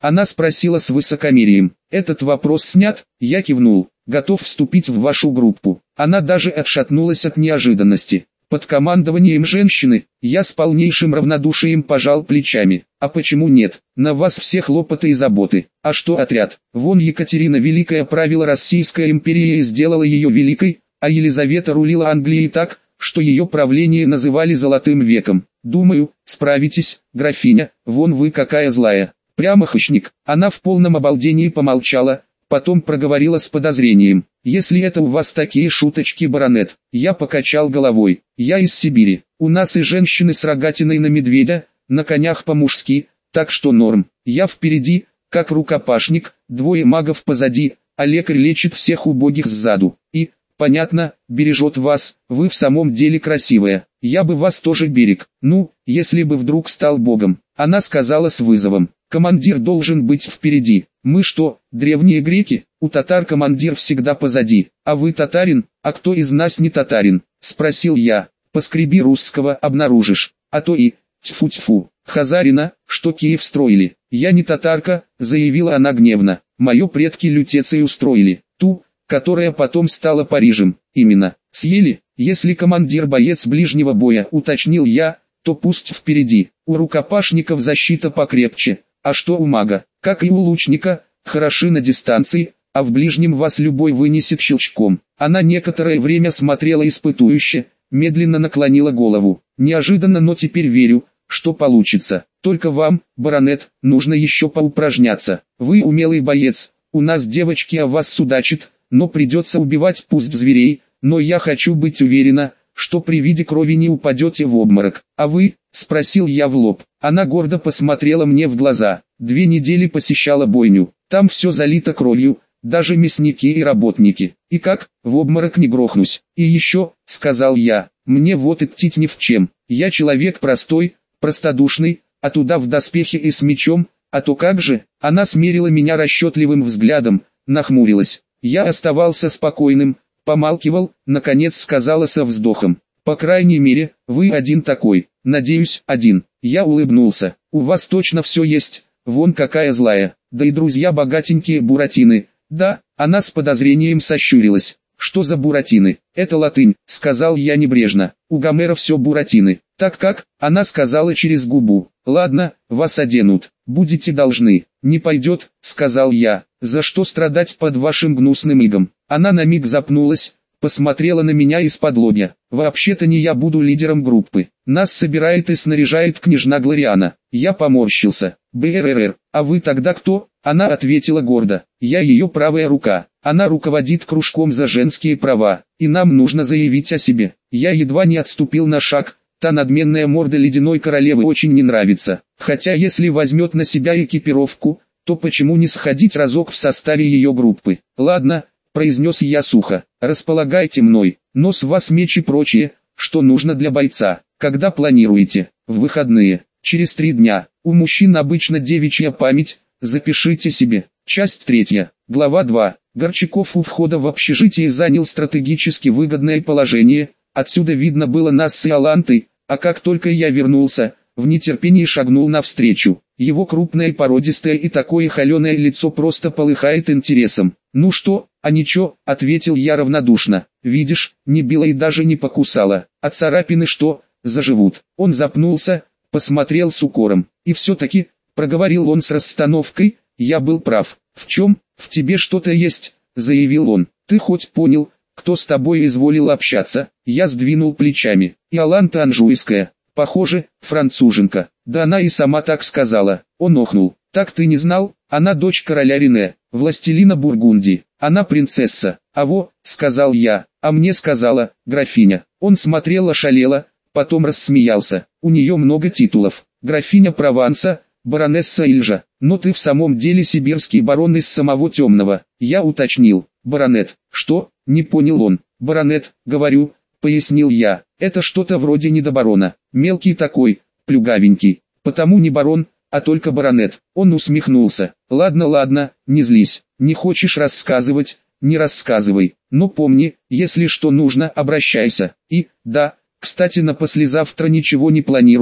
Она спросила с высокомерием. Этот вопрос снят? Я кивнул. Готов вступить в вашу группу. Она даже отшатнулась от неожиданности. Под командованием женщины, я с полнейшим равнодушием пожал плечами. А почему нет? На вас все хлопоты и заботы. А что отряд? Вон Екатерина Великая правила Российской империей и сделала ее великой, а Елизавета рулила Англией так, что ее правление называли Золотым веком. Думаю, справитесь, графиня, вон вы какая злая. Прямо хищник. Она в полном обалдении помолчала, потом проговорила с подозрением. «Если это у вас такие шуточки, баронет». Я покачал головой. «Я из Сибири. У нас и женщины с рогатиной на медведя, на конях по-мужски, так что норм. Я впереди, как рукопашник, двое магов позади, а лекарь лечит всех убогих сзаду. И, понятно, бережет вас, вы в самом деле красивая. Я бы вас тоже берег. Ну, если бы вдруг стал богом». Она сказала с вызовом. «Командир должен быть впереди. Мы что, древние греки? У татар командир всегда позади. А вы татарин? А кто из нас не татарин?» Спросил я. «Поскреби русского, обнаружишь. А то и, тьфу-тьфу, хазарина, что Киев строили». «Я не татарка», заявила она гневно. «Мое предки Лютецию устроили. Ту, которая потом стала Парижем. Именно. Съели? Если командир боец ближнего боя», уточнил я, «то пусть впереди. У рукопашников защита покрепче. А что у мага? Как и у лучника, хороши на дистанции, а в ближнем вас любой вынесет щелчком». Она некоторое время смотрела испытующе, медленно наклонила голову. «Неожиданно, но теперь верю, что получится. Только вам, баронет, нужно еще поупражняться. Вы умелый боец, у нас девочки о вас судачат, но придется убивать пусть зверей, но я хочу быть уверена, что при виде крови не упадете в обморок. А вы?» — спросил я в лоб. Она гордо посмотрела мне в глаза. 2 недели посещала бойню. Там все залито кровью, даже мясники и работники. И как, в обморок не грохнусь. И еще, сказал я, мне вот идти ни в чем. Я человек простой, простодушный, а туда в доспехе и с мечом, а то как же? Она смерила меня расчетливым взглядом, нахмурилась. Я оставался спокойным, помалкивал, наконец сказала со вздохом. «По крайней мере, вы один такой, надеюсь, один». Я улыбнулся. «У вас точно все есть, вон какая злая, да и друзья богатенькие буратины». «Да», она с подозрением сощурилась. «Что за буратины?» «Это латынь», сказал я небрежно. «У Гомера все буратины». «Так как?» Она сказала через губу. «Ладно, вас оденут, будете должны». «Не пойдет», сказал я. «За что страдать под вашим гнусным игом?» Она на миг запнулась, посмотрела на меня из-под «Вообще-то не я буду лидером группы. Нас собирает и снаряжает княжна Глориана». Я поморщился. «БРР, а вы тогда кто?» Она ответила гордо. «Я ее правая рука. Она руководит кружком за женские права, и нам нужно заявить о себе». Я едва не отступил на шаг. Та надменная морда ледяной королевы очень не нравится. Хотя если возьмет на себя экипировку, то почему не сходить разок в составе ее группы? «Ладно», произнес я сухо, «располагайте мной, но с вас меч и прочее, что нужно для бойца. Когда планируете?» «В выходные, через 3 дня. У мужчин обычно девичья память, запишите себе». Часть 3. Глава 2. Горчаков у входа в общежитие занял стратегически выгодное положение, отсюда видно было нас с Иолантой, а как только я вернулся, в нетерпении шагнул навстречу. Его крупное породистое и такое холеное лицо просто полыхает интересом. «Ну что, а ничего», — ответил я равнодушно. «Видишь, не била и даже не покусала. А царапины что, заживут?» Он запнулся, посмотрел с укором. «И все-таки», — проговорил он с расстановкой, — «я был прав». «В чем? В тебе что-то есть», — заявил он. «Ты хоть понял, кто с тобой изволил общаться?» Я сдвинул плечами. «Иоланта Анжуйская. Похоже, француженка». «Да она и сама так сказала». Он охнул. «Так ты не знал? Она дочь короля Рене, властелина Бургундии. Она принцесса». «Аво», — сказал я, — «а мне сказала, графиня». Он смотрел ошалело, потом рассмеялся. «У нее много титулов. Графиня Прованса, баронесса Ильжа. Но ты в самом деле сибирский барон из самого темного». Я уточнил. «Баронет». «Что?» — не понял он. «Баронет, говорю», — пояснил я. «Это что-то вроде недобарона. Мелкий такой, плюгавенький. Потому не барон, а только баронет». Он усмехнулся. «Ладно, ладно, не злись. Не хочешь рассказывать, не рассказывай. Но помни, если что нужно, обращайся. И, да, кстати, на послезавтра ничего не планируй.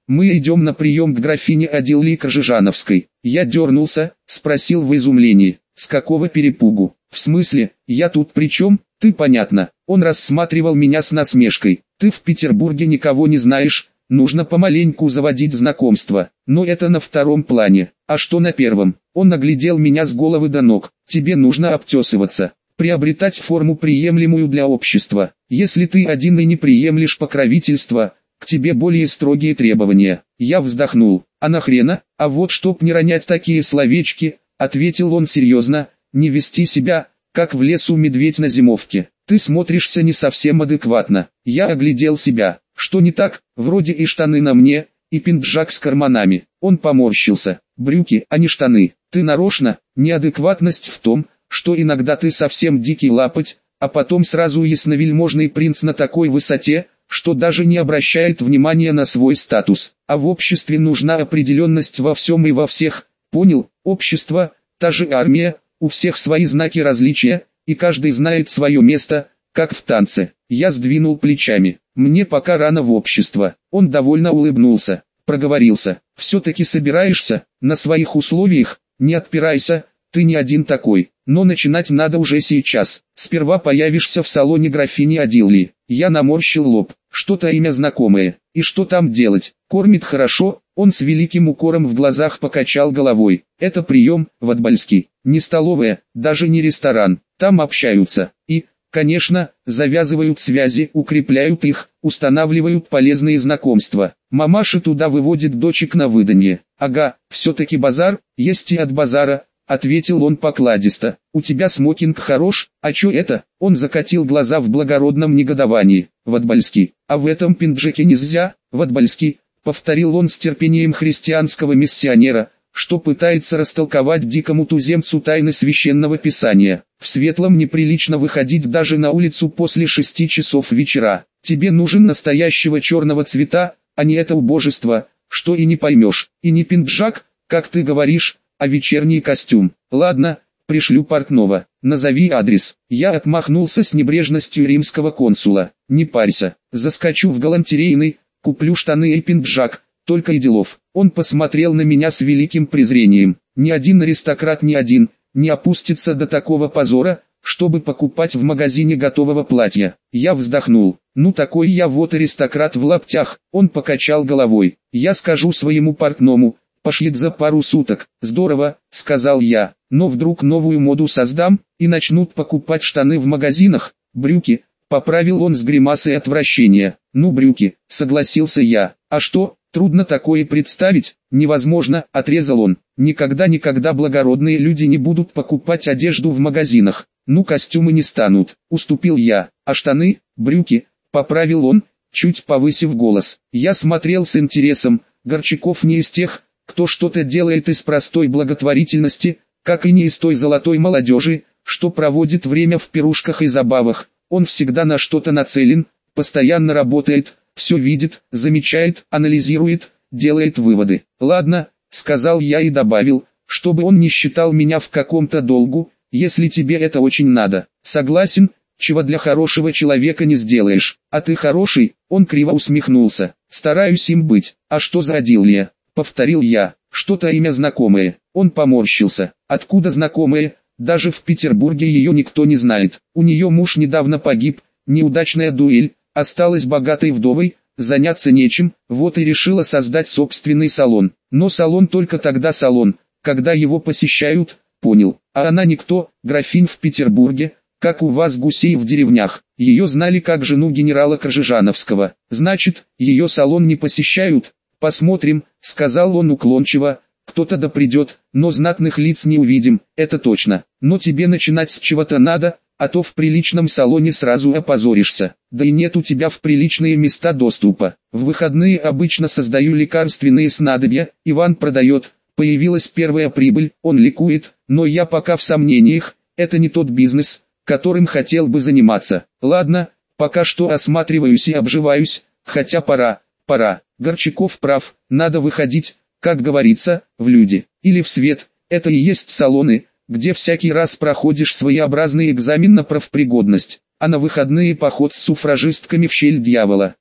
Мы идем на прием к графине Адилии Кожижановской. Я дернулся, спросил в изумлении, с какого перепугу? В смысле, я тут при чем? Ты понятно. Он рассматривал меня с насмешкой. Ты в Петербурге никого не знаешь, нужно помаленьку заводить знакомства. Но это на втором плане. А что на первом? Он оглядел меня с головы до ног. Тебе нужно обтесываться, приобретать форму, приемлемую для общества. Если ты один и не приемлешь покровительства, к тебе более строгие требования. Я вздохнул. А нахрена? А вот чтоб не ронять такие словечки, ответил он серьезно, не вести себя, как в лесу медведь на зимовке. Ты смотришься не совсем адекватно. Я оглядел себя. Что не так? Вроде и штаны на мне, и пиджак с карманами. Он поморщился. Брюки, а не штаны. Ты нарочно? Неадекватность в том, что иногда ты совсем дикий лапоть, а потом сразу ясновельможный принц на такой высоте, что даже не обращает внимания на свой статус. А в обществе нужна определенность во всем и во всех. Понял? Общество, та же армия, у всех свои знаки различия, и каждый знает свое место, как в танце. Я сдвинул плечами. Мне пока рано в общество. Он довольно улыбнулся, проговорился. Все-таки собираешься, на своих условиях, не отпирайся, ты не один такой. Но начинать надо уже сейчас. Сперва появишься в салоне графини Адилии. Я наморщил лоб. Что-то имя знакомое. И что там делать? Кормит хорошо. Он с великим укором в глазах покачал головой. Это прием, Ватбальский. Не столовая, даже не ресторан. Там общаются. И, конечно, завязывают связи, укрепляют их, устанавливают полезные знакомства. Мамаша туда выводит дочек на выданье. Ага, все-таки базар, есть и от базара. Ответил он покладисто. У тебя смокинг хорош, а чё это? Он закатил глаза в благородном негодовании. Ватбальский, а в этом пинджаке нельзя? Ватбальский, повторил он с терпением христианского миссионера, что пытается растолковать дикому туземцу тайны священного писания. В светлом неприлично выходить даже на улицу после 6 часов вечера. Тебе нужен настоящего черного цвета, а не это убожество, что и не поймешь. И не пинджак, как ты говоришь, а вечерний костюм. Ладно, пришлю портного. Назови адрес. Я отмахнулся с небрежностью римского консула. Не парься, заскочу в галантерейный, куплю штаны и пинджак, только и делов. Он посмотрел на меня с великим презрением. Ни один аристократ не опустится до такого позора, чтобы покупать в магазине готового платья. Я вздохнул. Ну такой я вот аристократ в лаптях. Он покачал головой. Я скажу своему портному, пошлет за пару суток. Здорово, сказал я, но вдруг новую моду создам, и начнут покупать штаны в магазинах, брюки, поправил он с гримасой отвращения. Ну брюки, согласился я. А что, трудно такое представить? Невозможно, отрезал он. Никогда благородные люди не будут покупать одежду в магазинах. Ну костюмы не станут, уступил я. А штаны, брюки, поправил он, чуть повысив голос. Я смотрел с интересом. Горчаков не из тех, кто что-то делает из простой благотворительности, как и не из той золотой молодежи, что проводит время в пирушках и забавах. Он всегда на что-то нацелен, постоянно работает, все видит, замечает, анализирует, делает выводы. Ладно, сказал я и добавил, чтобы он не считал меня в каком-то долгу, если тебе это очень надо. Согласен, чего для хорошего человека не сделаешь. А ты хороший? Он криво усмехнулся. Стараюсь им быть. А что за Адилия? Повторил я. Что-то имя знакомое. Он поморщился. Откуда знакомое? Даже в Петербурге ее никто не знает. У нее муж недавно погиб, неудачная дуэль, осталась богатой вдовой, заняться нечем, вот и решила создать собственный салон. Но салон только тогда салон, когда его посещают, понял. А она никто, графинь в Петербурге, как у вас гусей в деревнях. Ее знали как жену генерала Кожижановского. Значит, ее салон не посещают? Посмотрим, сказал он уклончиво. Кто-то да придет, но знатных лиц не увидим, это точно. Но тебе начинать с чего-то надо, а то в приличном салоне сразу опозоришься. Да и нет у тебя в приличные места доступа. В выходные обычно создаю лекарственные снадобья, Иван продает. Появилась первая прибыль, он ликует, но я пока в сомнениях, это не тот бизнес, которым хотел бы заниматься. Ладно, пока что осматриваюсь и обживаюсь, хотя пора. Горчаков прав, надо выходить, как говорится, в люди, или в свет. Это и есть салоны, где всякий раз проходишь своеобразный экзамен на профпригодность, а на выходные поход с суфражистками в щель дьявола.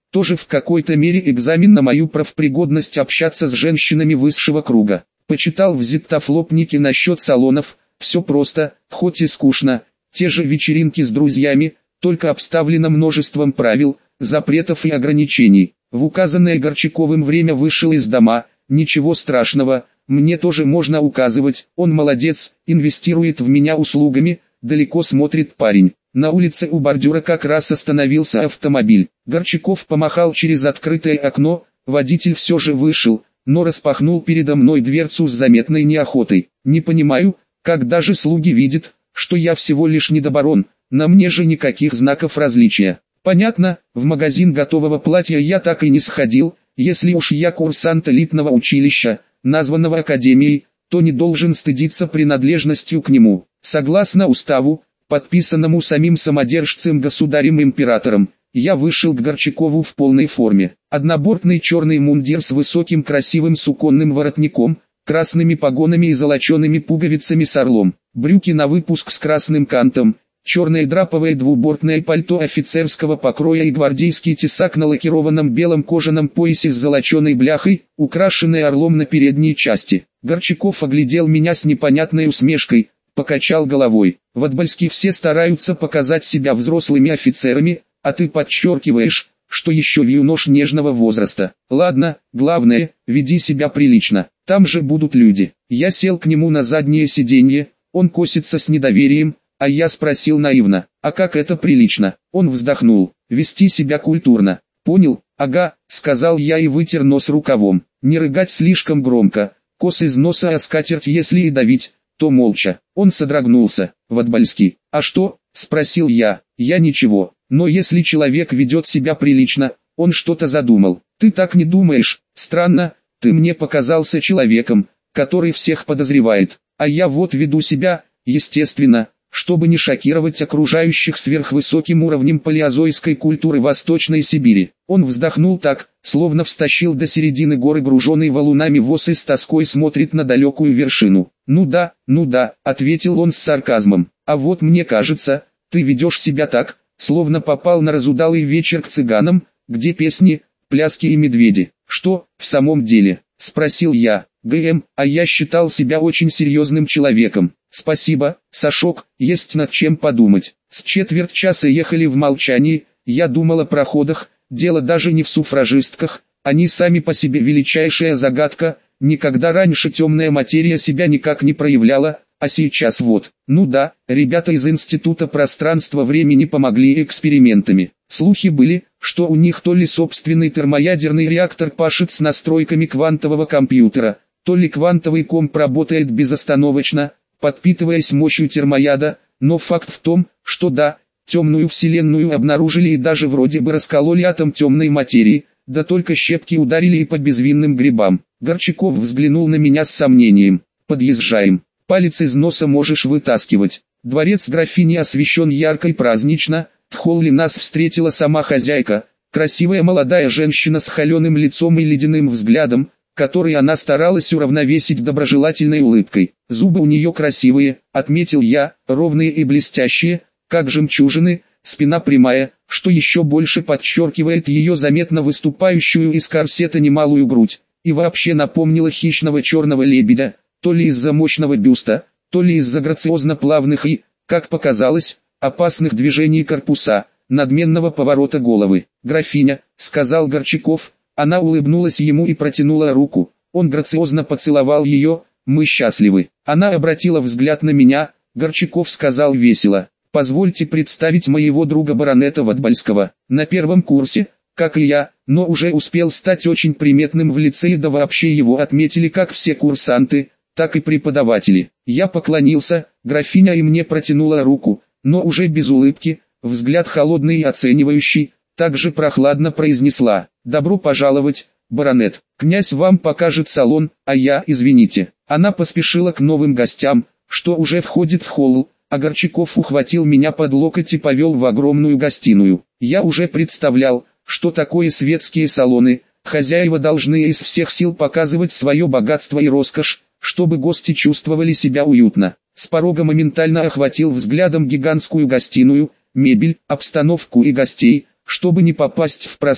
Тоже в какой-то мере экзамен на мою профпригодность общаться с женщинами высшего круга. Почитал в зиттофлопнике насчет салонов, все просто, хоть и скучно, те же вечеринки с друзьями, только обставлено множеством правил, запретов и ограничений. В указанное Горчаковым время вышел из дома, ничего страшного, мне тоже можно указывать, он молодец, инвестирует в меня услугами, далеко смотрит парень. На улице у бордюра как раз остановился автомобиль. Горчаков помахал через открытое окно, водитель все же вышел, но распахнул передо мной дверцу с заметной неохотой. Не понимаю, как даже слуги видят, что я всего лишь недобарон, на мне же никаких знаков различия. Понятно, в магазин готового платья я так и не сходил, если уж я курсант элитного училища, названного академией, то не должен стыдиться принадлежностью к нему. Согласно уставу, подписанному самим самодержцем государем-императором, я вышел к Горчакову в полной форме. Однобортный черный мундир с высоким красивым суконным воротником, красными погонами и золочеными пуговицами с орлом, брюки на выпуск с красным кантом, черное драповое двубортное пальто офицерского покроя и гвардейский тесак на лакированном белом кожаном поясе с золоченой бляхой, украшенной орлом на передней части. Горчаков оглядел меня с непонятной усмешкой, покачал головой. В Отбольске все стараются показать себя взрослыми офицерами, а ты подчеркиваешь, что еще юнош нежного возраста. Ладно, главное, веди себя прилично, там же будут люди. Я сел к нему на заднее сиденье, он косится с недоверием, а я спросил наивно, а как это прилично? Он вздохнул, вести себя культурно. Понял? Ага, сказал я и вытер нос рукавом. Не рыгать слишком громко, кос из носа, а скатерть если и давить, то молча. Он содрогнулся. В Отбольске. А что? Спросил я. Я ничего. Но если человек ведет себя прилично, он что-то задумал. Ты так не думаешь? Странно, ты мне показался человеком, который всех подозревает. А я вот веду себя, естественно, чтобы не шокировать окружающих сверхвысоким уровнем палеозойской культуры Восточной Сибири. Он вздохнул так, словно встащил до середины горы груженный валунами воз и с тоской смотрит на далекую вершину. Ну да, ответил он с сарказмом. А вот мне кажется, ты ведешь себя так, словно попал на разудалый вечер к цыганам, где песни, пляски и медведи. Что, в самом деле? Спросил я. А я считал себя очень серьезным человеком. Спасибо, Сашок, есть над чем подумать. С четверть часа ехали в молчании, я думал о проходах, дело даже не в суфражистках, они сами по себе величайшая загадка, никогда раньше темная материя себя никак не проявляла, а сейчас вот. Ну да, ребята из Института пространства-времени помогли экспериментами. Слухи были, что у них то ли собственный термоядерный реактор пашет с настройками квантового компьютера, то ли квантовый комп работает безостановочно, подпитываясь мощью термояда, но факт в том, что да, темную вселенную обнаружили и даже вроде бы раскололи атом темной материи, да только щепки ударили и по безвинным грибам. Горчаков взглянул на меня с сомнением. Подъезжаем. Палец из носа можешь вытаскивать. Дворец графини освещен ярко и празднично, в холле нас встретила сама хозяйка, красивая молодая женщина с холеным лицом и ледяным взглядом, который она старалась уравновесить доброжелательной улыбкой. Зубы у нее красивые, отметил я, ровные и блестящие, как жемчужины, спина прямая, что еще больше подчеркивает ее заметно выступающую из корсета немалую грудь, и вообще напомнила хищного черного лебедя, то ли из-за мощного бюста, то ли из-за грациозно-плавных и, как показалось, опасных движений корпуса, надменного поворота головы. «Графиня», — сказал Горчаков. Она улыбнулась ему и протянула руку, он грациозно поцеловал ее, мы счастливы. Она обратила взгляд на меня, Горчаков сказал весело, позвольте представить моего друга баронета Ватбольского, на первом курсе, как и я, но уже успел стать очень приметным в лице и да вообще его отметили как все курсанты, так и преподаватели. Я поклонился, графиня и мне протянула руку, но уже без улыбки, взгляд холодный и оценивающий, также прохладно произнесла, «Добро пожаловать, баронет, князь вам покажет салон, а я, извините». Она поспешила к новым гостям, что уже входит в холл, а Горчаков ухватил меня под локоть и повел в огромную гостиную. Я уже представлял, что такое светские салоны, хозяева должны из всех сил показывать свое богатство и роскошь, чтобы гости чувствовали себя уютно. С порога моментально охватил взглядом гигантскую гостиную, мебель, обстановку и гостей, чтобы не попасть в просак,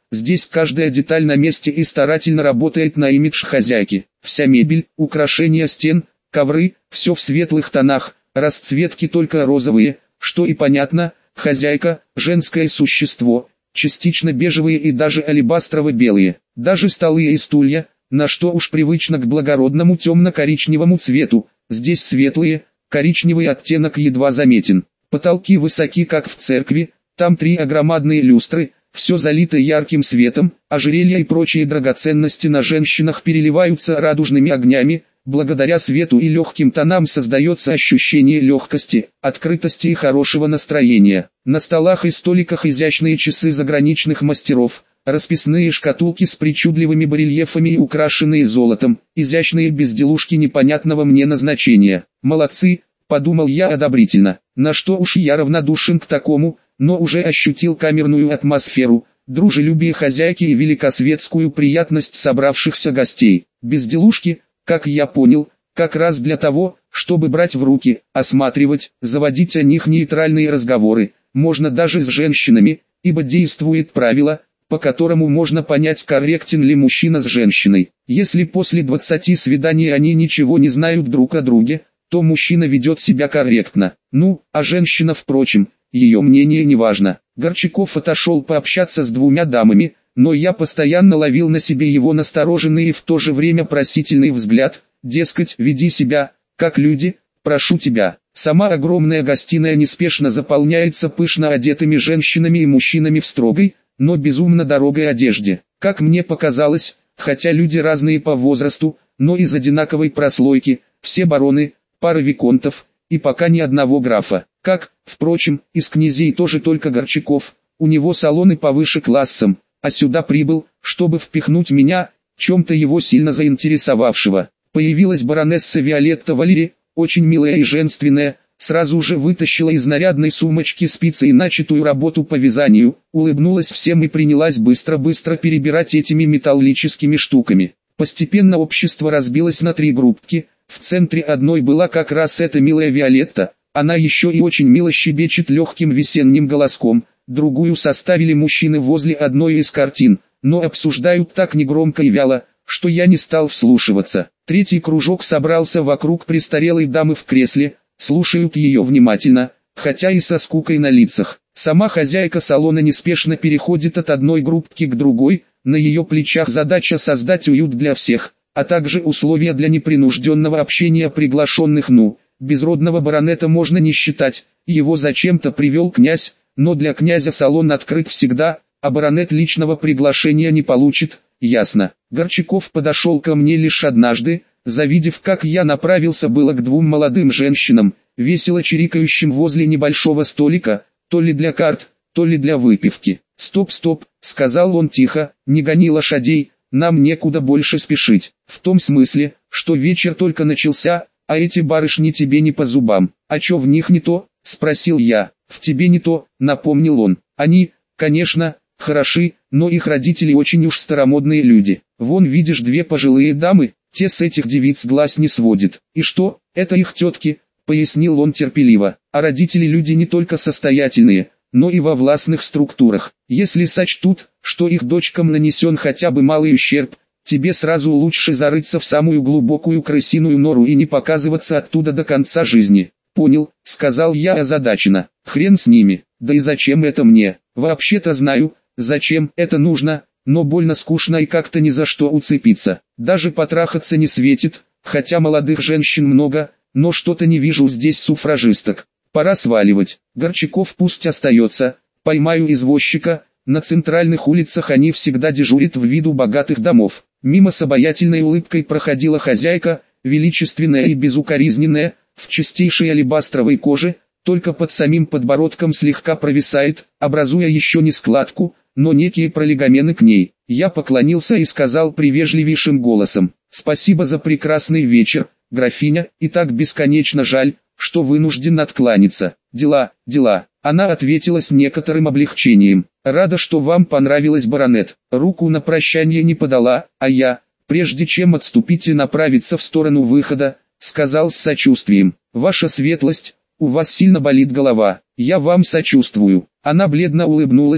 здесь каждая деталь на месте и старательно работает на имидж хозяйки. Вся мебель, украшения стен, ковры, все в светлых тонах, расцветки только розовые, что и понятно, хозяйка, женское существо, частично бежевые и даже алебастрово-белые, даже столы и стулья, на что уж привычно к благородному темно-коричневому цвету, здесь светлые, коричневый оттенок едва заметен. Потолки высоки как в церкви, там 3 огромадные люстры, все залито ярким светом, ожерелья и прочие драгоценности на женщинах переливаются радужными огнями, благодаря свету и легким тонам создается ощущение легкости, открытости и хорошего настроения. На столах и столиках изящные часы заграничных мастеров, расписные шкатулки с причудливыми барельефами и украшенные золотом, изящные безделушки непонятного мне назначения. Молодцы, подумал я одобрительно, на что уж я равнодушен к такому, но уже ощутил камерную атмосферу, дружелюбие хозяйки и великосветскую приятность собравшихся гостей. Безделушки, как я понял, как раз для того, чтобы брать в руки, осматривать, заводить о них нейтральные разговоры, можно даже с женщинами, ибо действует правило, по которому можно понять, корректен ли мужчина с женщиной. Если после 20 свиданий они ничего не знают друг о друге, то мужчина ведет себя корректно. Ну, а женщина, впрочем, ее мнение не важно. Горчаков отошел пообщаться с 2 дамами, но я постоянно ловил на себе его настороженный и в то же время просительный взгляд, дескать, веди себя, как люди, прошу тебя. Сама огромная гостиная неспешно заполняется пышно одетыми женщинами и мужчинами в строгой, но безумно дорогой одежде. Как мне показалось, хотя люди разные по возрасту, но из одинаковой прослойки, все бароны, пара виконтов, и пока ни одного графа. Как, впрочем, из князей тоже только Горчаков, у него салоны повыше классом, а сюда прибыл, чтобы впихнуть меня, чем-то его сильно заинтересовавшего. Появилась баронесса Виолетта Валери, очень милая и женственная, сразу же вытащила из нарядной сумочки спицы и начатую работу по вязанию, улыбнулась всем и принялась быстро-быстро перебирать этими металлическими штуками. Постепенно общество разбилось на 3 группки, в центре одной была как раз эта милая Виолетта, она еще и очень мило щебечет легким весенним голоском, другую составили мужчины возле одной из картин, но обсуждают так негромко и вяло, что я не стал вслушиваться. 3-й кружок собрался вокруг престарелой дамы в кресле, слушают ее внимательно, хотя и со скукой на лицах. Сама хозяйка салона неспешно переходит от одной группки к другой, на ее плечах задача создать уют для всех, а также условия для непринужденного общения приглашенных. Безродного баронета можно не считать, его зачем-то привел князь, но для князя салон открыт всегда, а баронет личного приглашения не получит, ясно. Горчаков подошел ко мне лишь однажды, завидев, как я направился было к 2 молодым женщинам, весело чирикающим возле небольшого столика, то ли для карт, то ли для выпивки. «Стоп, стоп», — сказал он тихо, — «не гони лошадей, нам некуда больше спешить, в том смысле, что вечер только начался, а эти барышни тебе не по зубам». «А чё в них не то?» — спросил я. «В тебе не то», — напомнил он. «Они, конечно, хороши, но их родители очень уж старомодные люди. Вон видишь 2 пожилые дамы, те с этих девиц глаз не сводят. И что, это их тетки», — пояснил он терпеливо. «А родители люди не только состоятельные, но и во властных структурах. Если сочтут, что их дочкам нанесен хотя бы малый ущерб, тебе сразу лучше зарыться в самую глубокую крысиную нору и не показываться оттуда до конца жизни». «Понял», — сказал я озадаченно. «Хрен с ними, да и зачем это мне? Вообще-то знаю, зачем это нужно, но больно скучно и как-то ни за что уцепиться. Даже потрахаться не светит, хотя молодых женщин много, но что-то не вижу здесь суфражисток. Пора сваливать. Горчаков пусть остается, поймаю извозчика, на центральных улицах они всегда дежурят в виду богатых домов». Мимо с обаятельной улыбкой проходила хозяйка, величественная и безукоризненная, в чистейшей алебастровой коже, только под самим подбородком слегка провисает, образуя еще не складку, но некие пролегомены к ней. Я поклонился и сказал привежливейшим голосом: «Спасибо за прекрасный вечер, графиня, и так бесконечно жаль, что вынужден откланяться. Дела, дела». Она ответила с некоторым облегчением: «Рада, что вам понравилось, баронет». Руку на прощание не подала, а я, прежде чем отступить и направиться в сторону выхода, сказал с сочувствием: «Ваша светлость, у вас сильно болит голова, я вам сочувствую». Она бледно улыбнулась,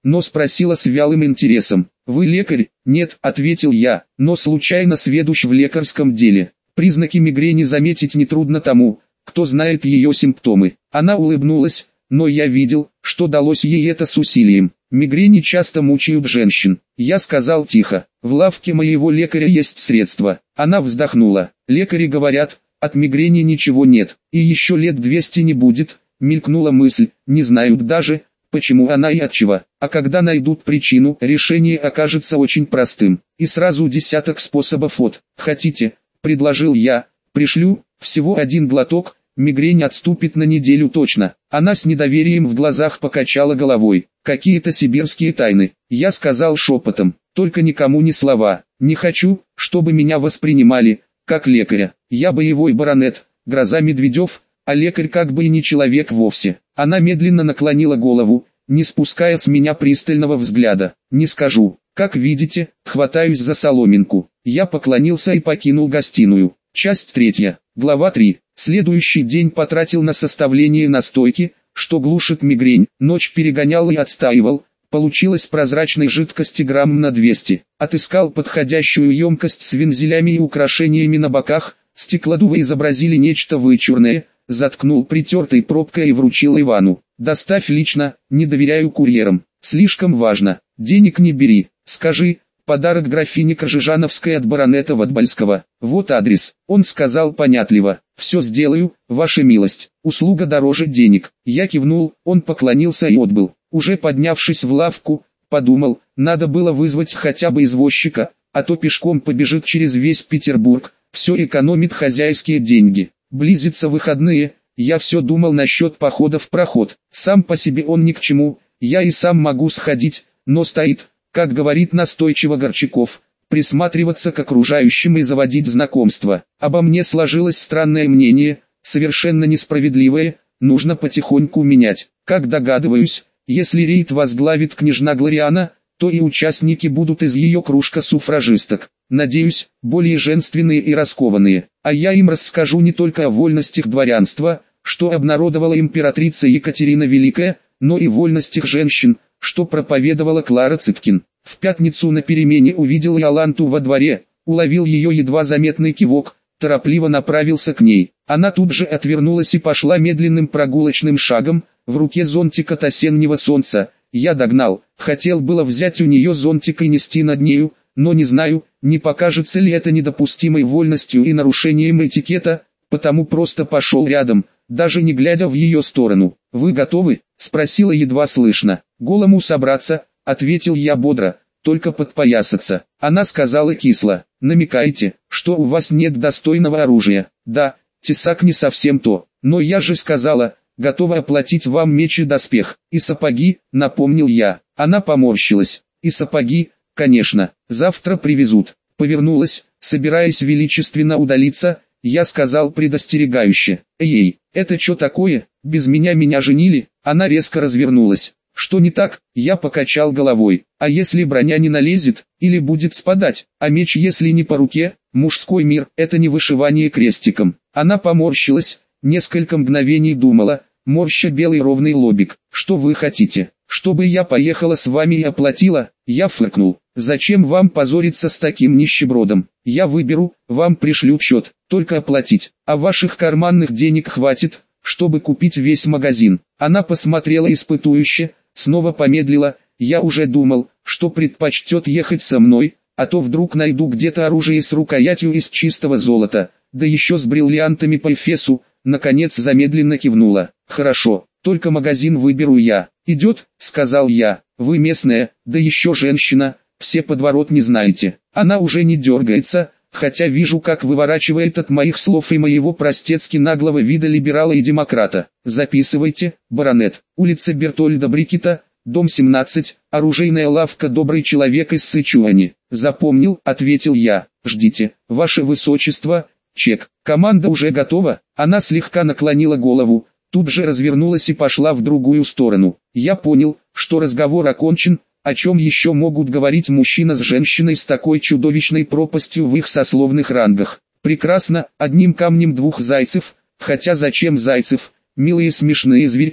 но спросила с вялым интересом. «Вы лекарь?» «Нет», — ответил я, но случайно сведущ в лекарском деле. Признаки мигрени заметить нетрудно тому, кто знает ее симптомы. Она улыбнулась, но я видел, что далось ей это с усилием. Мигрени часто мучают женщин. Я сказал тихо: «В лавке моего лекаря есть средства». Она вздохнула. «Лекари говорят, от мигрени ничего нет, и еще лет 200 не будет». Мелькнула мысль, не знают даже, почему она и отчего. А когда найдут причину, решение окажется очень простым. И сразу десяток способов от. «Хотите?» — предложил я. «Пришлю, всего один глоток, мигрень отступит на неделю точно». Она с недоверием в глазах покачала головой. «Какие-то сибирские тайны». Я сказал шепотом, только никому ни слова. «Не хочу, чтобы меня воспринимали, как лекаря. Я боевой баронет, гроза Медведев, а лекарь как бы и не человек вовсе». Она медленно наклонила голову, не спуская с меня пристального взгляда. «Не скажу. Как видите, хватаюсь за соломинку». Я поклонился и покинул гостиную. Часть 3. Глава 3. Следующий день потратил на составление настойки, что глушит мигрень. Ночь перегонял и отстаивал. Получилось прозрачной жидкости грамм на 200. Отыскал подходящую емкость с вензелями и украшениями на боках. Стеклодувы изобразили нечто вычурное. Заткнул притертой пробкой и вручил Ивану. «Доставь лично, не доверяю курьерам. Слишком важно. Денег не бери. Скажи, подарок графине Кожижановской от баронета Ватбальского. Вот адрес». Он сказал понятливо: «Все сделаю, ваша милость. Услуга дороже денег». Я кивнул, он поклонился и отбыл. Уже поднявшись в лавку, подумал, надо было вызвать хотя бы извозчика, а то пешком побежит через весь Петербург. Все экономит хозяйские деньги. Близятся выходные, я все думал насчет похода в проход. Сам по себе он ни к чему, я и сам могу сходить, но стоит, как говорит настойчиво Горчаков, присматриваться к окружающим и заводить знакомства. Обо мне сложилось странное мнение, совершенно несправедливое, нужно потихоньку менять. Как догадываюсь, если рейд возглавит княжна Глориана, то и участники будут из ее кружка суфражисток. Надеюсь, более женственные и раскованные. А я им расскажу не только о вольностях дворянства, что обнародовала императрица Екатерина Великая, но и вольностях женщин, что проповедовала Клара Цыткин. В пятницу на перемене увидел Иоланту во дворе, уловил ее едва заметный кивок, торопливо направился к ней. Она тут же отвернулась и пошла медленным прогулочным шагом, в руке зонтик от осеннего солнца. Я догнал, хотел было взять у нее зонтик и нести над нею, но не знаю, не покажется ли это недопустимой вольностью и нарушением этикета, потому просто пошел рядом, даже не глядя в ее сторону. «Вы готовы?» — спросила едва слышно. «Голому собраться», — ответил я бодро, — «только подпоясаться». Она сказала кисло: «Намекаете, что у вас нет достойного оружия?» «Да, тесак не совсем то, но я же сказала, готова оплатить вам меч и доспех, и сапоги», — напомнил я. Она поморщилась. «И сапоги, конечно, завтра привезут». Повернулась, собираясь величественно удалиться, я сказал предостерегающе: «Эй, это что такое, без меня женили?» Она резко развернулась. «Что не так?» Я покачал головой. «А если броня не налезет, или будет спадать, а меч если не по руке?» «Мужской мир — это не вышивание крестиком». Она поморщилась, несколько мгновений думала, морща белый ровный лобик. «Что вы хотите? Чтобы я поехала с вами и оплатила?» Я фыркнул. «Зачем вам позориться с таким нищебродом? Я выберу, вам пришлют счет, только оплатить, а ваших карманных денег хватит, чтобы купить весь магазин». Она посмотрела испытующе, снова помедлила. Я уже думал, что предпочтет ехать со мной, а то вдруг найду где-то оружие с рукоятью из чистого золота, да еще с бриллиантами по эфесу. Наконец замедленно кивнула. «Хорошо, только магазин выберу я». «Идет», — сказал я. «Вы местная, да еще женщина, все подворот не знаете». Она уже не дергается, хотя вижу, как выворачивает от моих слов и моего простецки наглого вида либерала и демократа. «Записывайте, баронет, улица Бертольда Брикета, дом 17, оружейная лавка «Добрый человек» из Сычуани». «Запомнил», — ответил я. «Ждите, ваше высочество». «Чек, команда уже готова». Она слегка наклонила голову, тут же развернулась и пошла в другую сторону. Я понял, что разговор окончен. О чем еще могут говорить мужчина с женщиной с такой чудовищной пропастью в их сословных рангах? Прекрасно, одним камнем двух зайцев, хотя зачем зайцев, милые смешные зверьки,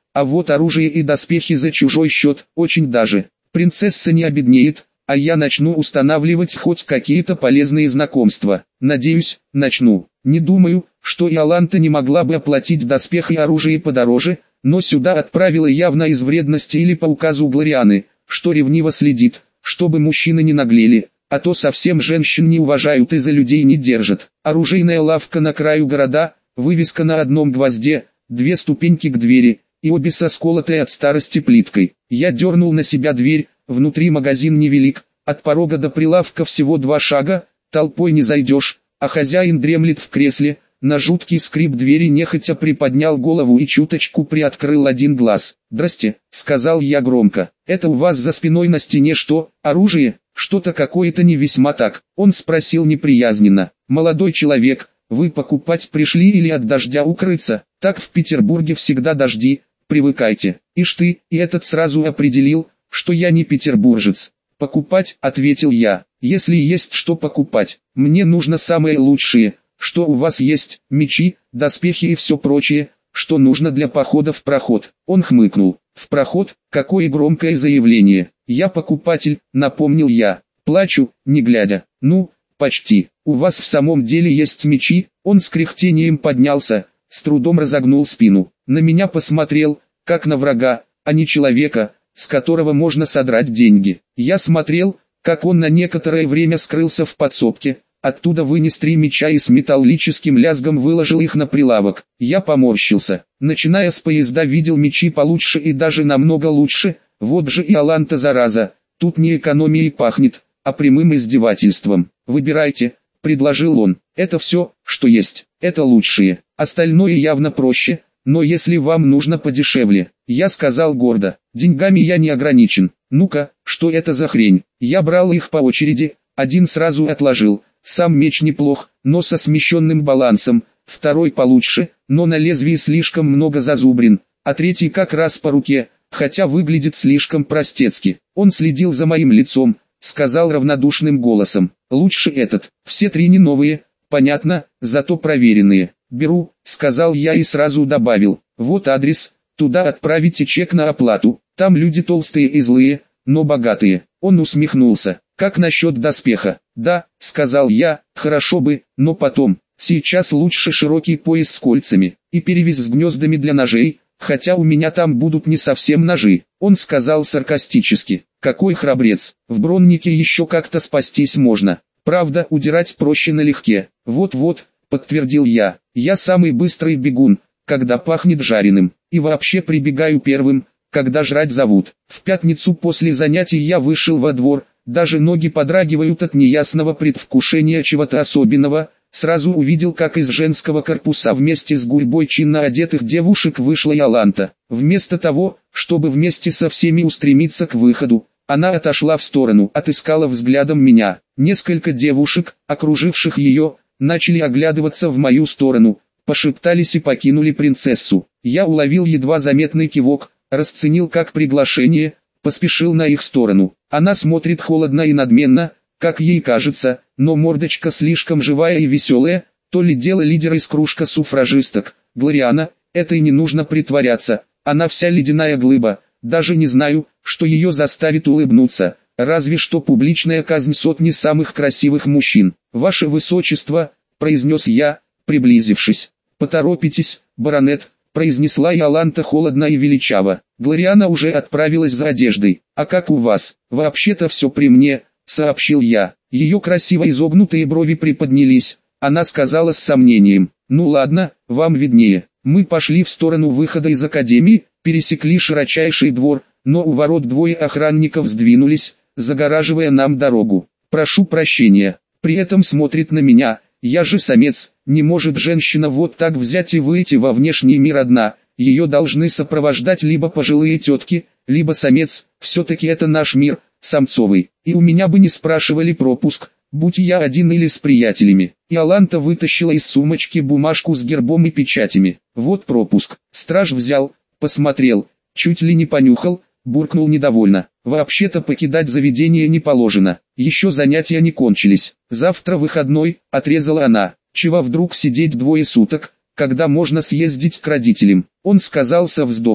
А вот оружие и доспехи за чужой счет, очень даже. Принцесса не обеднеет, а я начну устанавливать хоть какие-то полезные знакомства. Надеюсь, начну. Не думаю, что Иоланта не могла бы оплатить доспех и оружие подороже, но сюда отправила явно из вредности или по указу Глорианы, что ревниво следит, чтобы мужчины не наглели, а то совсем женщин не уважают и за людей не держат. Оружейная лавка на краю города, вывеска на одном гвозде, 2 ступеньки к двери, и обе со сколотой от старости плиткой. Я дернул на себя дверь, внутри магазин невелик, от порога до прилавка всего 2 шага, толпой не зайдешь, а хозяин дремлет в кресле. На жуткий скрип двери нехотя приподнял голову и чуточку приоткрыл один глаз. «Здрасте», — сказал я громко. «Это у вас за спиной на стене что, оружие? Что-то какое-то не весьма так». Он спросил неприязненно. «Молодой человек, вы покупать пришли или от дождя укрыться? Так в Петербурге всегда дожди, привыкайте». Ишь ты, и этот сразу определил, что я не петербуржец. «Покупать», — ответил я. «Если есть что покупать, мне нужно самое лучшее. Что у вас есть? Мечи, доспехи и все прочее, что нужно для похода в проход». Он хмыкнул. «В проход? Какое громкое заявление. Я покупатель», — напомнил я. «Плачу, не глядя». «Ну, почти. У вас в самом деле есть мечи?» Он с кряхтением поднялся, с трудом разогнул спину. На меня посмотрел, как на врага, а не человека, с которого можно содрать деньги. Я смотрел, как он на некоторое время скрылся в подсобке. Оттуда вынес 3 меча и с металлическим лязгом выложил их на прилавок. Я поморщился. Начиная с поезда видел мечи получше и даже намного лучше. Вот же Иоланта зараза. Тут не экономией пахнет, а прямым издевательством. «Выбирайте», — предложил он. «Это все, что есть. Это лучшее. Остальное явно проще, но если вам нужно подешевле». Я сказал гордо. «Деньгами я не ограничен». «Ну-ка, что это за хрень?» Я брал их по очереди, один сразу отложил. Сам меч неплох, но со смещенным балансом, второй получше, но на лезвии слишком много зазубрин, а третий как раз по руке, хотя выглядит слишком простецки. Он следил за моим лицом, сказал равнодушным голосом: «Лучше этот, все 3 не новые, понятно, зато проверенные». «Беру», — сказал я и сразу добавил: «Вот адрес, туда отправите чек на оплату, там люди толстые и злые, но богатые». Он усмехнулся. «Как насчет доспеха?» «Да», — сказал я, «хорошо бы, но потом. Сейчас лучше широкий пояс с кольцами и перевязь с гнездами для ножей, хотя у меня там будут не совсем ножи». Он сказал саркастически: «Какой храбрец, в броннике еще как-то спастись можно. Правда, удирать проще налегке». «Вот-вот», — подтвердил я, «я самый быстрый бегун, когда пахнет жареным, и вообще прибегаю первым, когда жрать зовут». В пятницу после занятий я вышел во двор. Даже ноги подрагивают от неясного предвкушения чего-то особенного. Сразу увидел, как из женского корпуса вместе с гурьбой чинно одетых девушек вышла Иоланта. Вместо того, чтобы вместе со всеми устремиться к выходу, она отошла в сторону, отыскала взглядом меня. Несколько девушек, окруживших ее, начали оглядываться в мою сторону, пошептались и покинули принцессу. Я уловил едва заметный кивок, расценил как приглашение, поспешил на их сторону. Она смотрит холодно и надменно, как ей кажется, но мордочка слишком живая и веселая, то ли дело лидера из кружка суфражисток. Глориана, это и не нужно притворяться, она вся ледяная глыба, даже не знаю, что ее заставит улыбнуться, разве что публичная казнь сотни самых красивых мужчин. «Ваше высочество», — произнес я, приблизившись. «Поторопитесь, баронет», — произнесла Иоланта холодно и величаво. «Глориана уже отправилась за одеждой. А как у вас?» «Вообще-то все при мне», — сообщил я. Ее красиво изогнутые брови приподнялись. Она сказала с сомнением: «Ну ладно, вам виднее». Мы пошли в сторону выхода из академии, пересекли широчайший двор, но у ворот 2 охранников сдвинулись, загораживая нам дорогу. «Прошу прощения». При этом смотрит на меня. Я же самец, не может женщина вот так взять и выйти во внешний мир одна. Ее должны сопровождать либо пожилые тетки, либо самец. Все-таки это наш мир, самцовый. И у меня бы не спрашивали пропуск, будь я один или с приятелями. Иоланта вытащила из сумочки бумажку с гербом и печатями. «Вот пропуск». Страж взял, посмотрел, чуть ли не понюхал, буркнул недовольно: «Вообще-то покидать заведение не положено. Еще занятия не кончились. Завтра выходной», — отрезала она. «Чего вдруг сидеть 2 суток, когда можно съездить к родителям?» Он сказал со вздохом: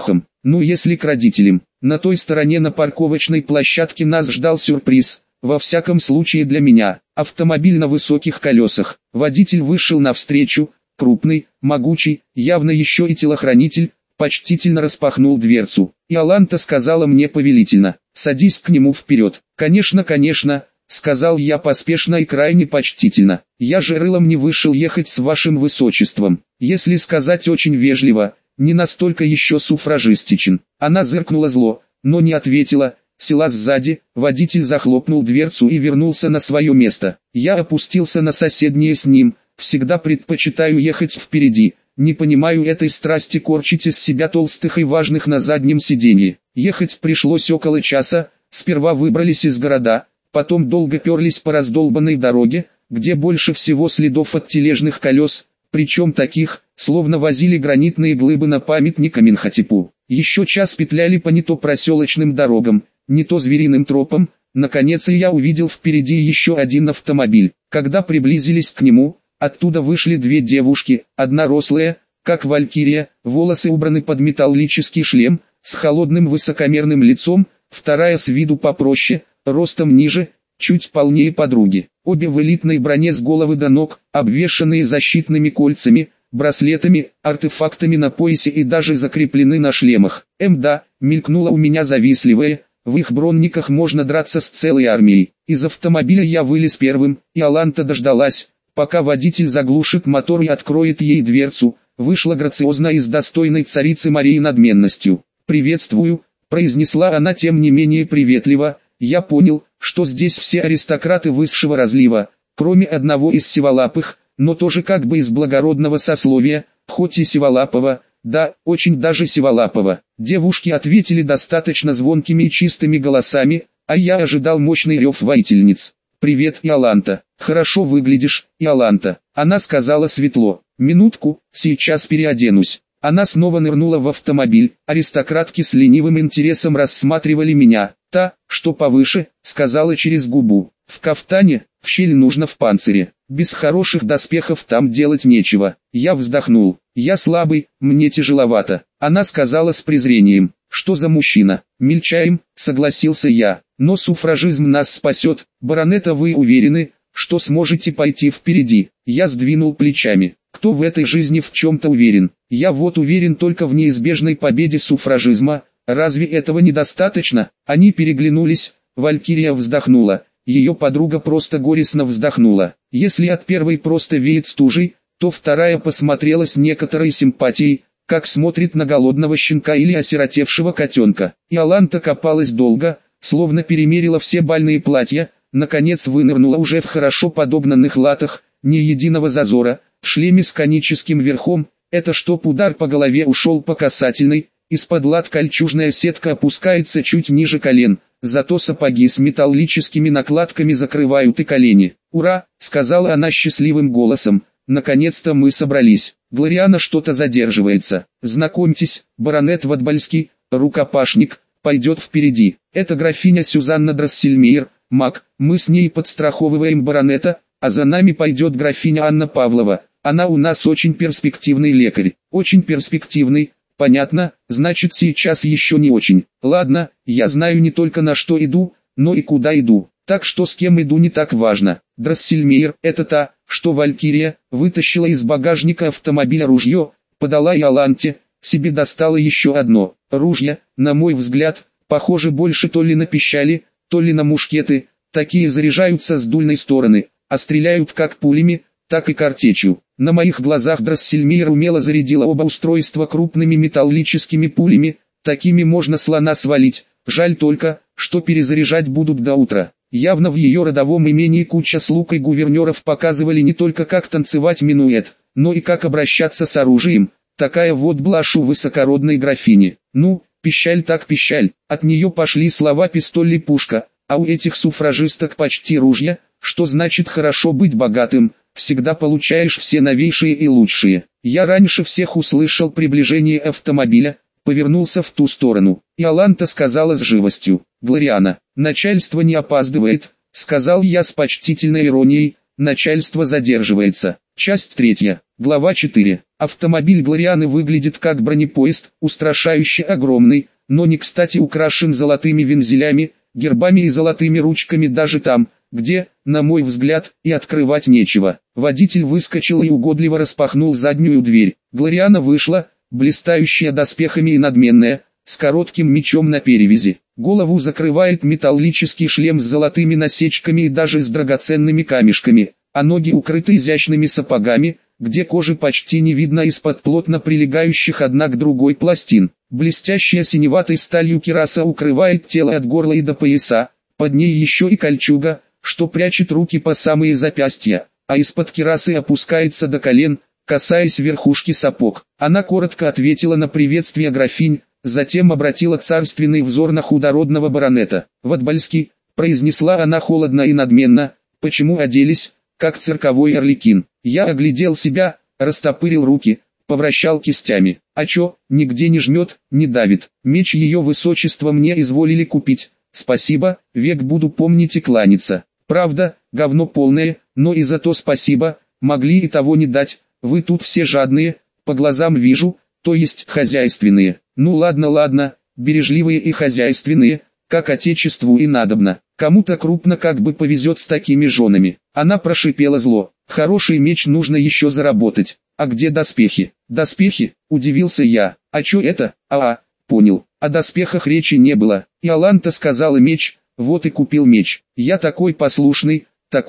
Ну если к родителям. На той стороне на парковочной площадке нас ждал сюрприз. Во всяком случае для меня. Автомобиль на высоких колесах. Водитель вышел навстречу, крупный, могучий, явно еще и телохранитель, почтительно распахнул дверцу. Иоланта сказала мне повелительно: «Садись к нему вперед». «Конечно, конечно», — сказал я поспешно и крайне почтительно. «Я же рылом не вышел ехать с вашим высочеством. Если сказать очень вежливо, не настолько еще суфражистичен». Она зыркнула зло, но не ответила. Села сзади, водитель захлопнул дверцу и вернулся на свое место. Я опустился на соседнее с ним, всегда предпочитаю ехать впереди, не понимаю этой страсти корчить из себя толстых и важных на заднем сиденье. Ехать пришлось около часа, сперва выбрались из города, потом долго перлись по раздолбанной дороге, где больше всего следов от тележных колес, причем таких, словно возили гранитные глыбы на памятник Аменхотепу. Еще час петляли по не то проселочным дорогам, не то звериным тропам. Наконец я увидел впереди еще один автомобиль. Когда приблизились к нему, оттуда вышли две девушки, одна рослая, как валькирия, волосы убраны под металлический шлем, с холодным высокомерным лицом, вторая с виду попроще, ростом ниже, чуть полнее подруги. Обе в элитной броне с головы до ног, обвешанные защитными кольцами, браслетами, артефактами на поясе и даже закреплены на шлемах. Да, мелькнула у меня завистливая. В их бронниках можно драться с целой армией. Из автомобиля я вылез первым, и Иоланта дождалась, пока водитель заглушит мотор и откроет ей дверцу. Вышла грациозно и с достойной царицы Марии надменностью. «Приветствую», — произнесла она тем не менее приветливо. Я понял, что здесь все аристократы высшего разлива, кроме одного из сиволапых, но тоже как бы из благородного сословия, хоть и сиволапого. Да, очень даже сиволапого. Девушки ответили достаточно звонкими и чистыми голосами, а я ожидал мощный рев воительниц. «Привет, Иоланта. Хорошо выглядишь, Иоланта». Она сказала светло: «Минутку, сейчас переоденусь». Она снова нырнула в автомобиль. Аристократки с ленивым интересом рассматривали меня. Та, что повыше, сказала через губу: «В кафтане, в щель нужно в панцире. Без хороших доспехов там делать нечего». Я вздохнул. «Я слабый, мне тяжеловато». Она сказала с презрением: «Что за мужчина?» «Мельчаем», согласился я. «Но суфражизм нас спасет. Баронета, вы уверены, что сможете пойти впереди?» Я сдвинул плечами. «Кто в этой жизни в чем-то уверен? Я вот уверен только в неизбежной победе суфражизма. Разве этого недостаточно?» Они переглянулись. Валькирия вздохнула. Ее подруга просто горестно вздохнула. Если от первой просто веет стужей, то вторая посмотрела с некоторой симпатией, как смотрит на голодного щенка или осиротевшего котенка. Иоланта копалась долго, словно перемерила все бальные платья, наконец вынырнула уже в хорошо подогнанных латах, ни единого зазора, в шлеме с коническим верхом. Это чтоб удар по голове ушел по касательной, из-под лат кольчужная сетка опускается чуть ниже колен, зато сапоги с металлическими накладками закрывают и колени. «Ура!» — сказала она счастливым голосом. «Наконец-то мы собрались. Глориана что-то задерживается. Знакомьтесь, баронет Ватбальский, рукопашник, пойдет впереди. Это графиня Сюзанна Драссельмейер, маг. Мы с ней подстраховываем баронета, а за нами пойдет графиня Анна Павлова. Она у нас очень перспективный лекарь». «Очень перспективный, понятно, значит сейчас еще не очень. Ладно, я знаю не только на что иду, но и куда иду. Так что с кем иду не так важно». Драссельмейер — это та, что Валькирия, вытащила из багажника автомобиля ружье, подала Иоланте, себе достала еще одно. Ружья, на мой взгляд, похоже больше то ли на пищали, то ли на мушкеты. Такие заряжаются с дульной стороны, а стреляют как пулями, так и картечью. На моих глазах Драссельмейер умело зарядила оба устройства крупными металлическими пулями. Такими можно слона свалить. Жаль только, что перезаряжать будут до утра. Явно в ее родовом имении куча слуг и гувернеров показывали не только как танцевать минуэт, но и как обращаться с оружием. Такая вот блажь у высокородной графини. Ну, пищаль так пищаль, от нее пошли слова пистоль и пушка, а у этих суфражисток почти ружья, что значит хорошо быть богатым, всегда получаешь все новейшие и лучшие. Я раньше всех услышал приближение автомобиля, повернулся в ту сторону. Иоланта сказала с живостью: «Глориана, начальство не опаздывает», — сказал я с почтительной иронией. «Начальство задерживается». Часть 3. Глава 4. Автомобиль Глорианы выглядит как бронепоезд, устрашающе огромный, но не кстати украшен золотыми вензелями, гербами и золотыми ручками даже там, где, на мой взгляд, и открывать нечего. Водитель выскочил и угодливо распахнул заднюю дверь. Глориана вышла, блистающая доспехами и надменная, с коротким мечом на перевязи. Голову закрывает металлический шлем с золотыми насечками и даже с драгоценными камешками, а ноги укрыты изящными сапогами, где кожи почти не видно из-под плотно прилегающих одна к другой пластин. Блестящая синеватой сталью кираса укрывает тело от горла и до пояса, под ней еще и кольчуга, что прячет руки по самые запястья, а из-под кирасы опускается до колен, касаясь верхушки сапог. Она коротко ответила на приветствие графинь, затем обратила царственный взор на худородного баронета. «Ватбальский», — произнесла она холодно и надменно, — «почему оделись, как цирковой арлекин?» Я оглядел себя, растопырил руки, повращал кистями. А чё, нигде не жмет, не давит. Меч ее высочества мне изволили купить. Спасибо, век буду помнить и кланяться. Правда, говно полное, но и за то спасибо, могли и того не дать. Вы тут все жадные, по глазам вижу, то есть хозяйственные. Ну ладно, ладно, бережливые и хозяйственные, как отечеству и надобно. Кому-то крупно как бы повезет с такими женами. Она прошипела зло. Хороший меч нужно еще заработать. А где доспехи? Доспехи? Удивился я. А чё это? Понял. О доспехах речи не было. И Аланта сказала меч, вот и купил меч. Я такой послушный.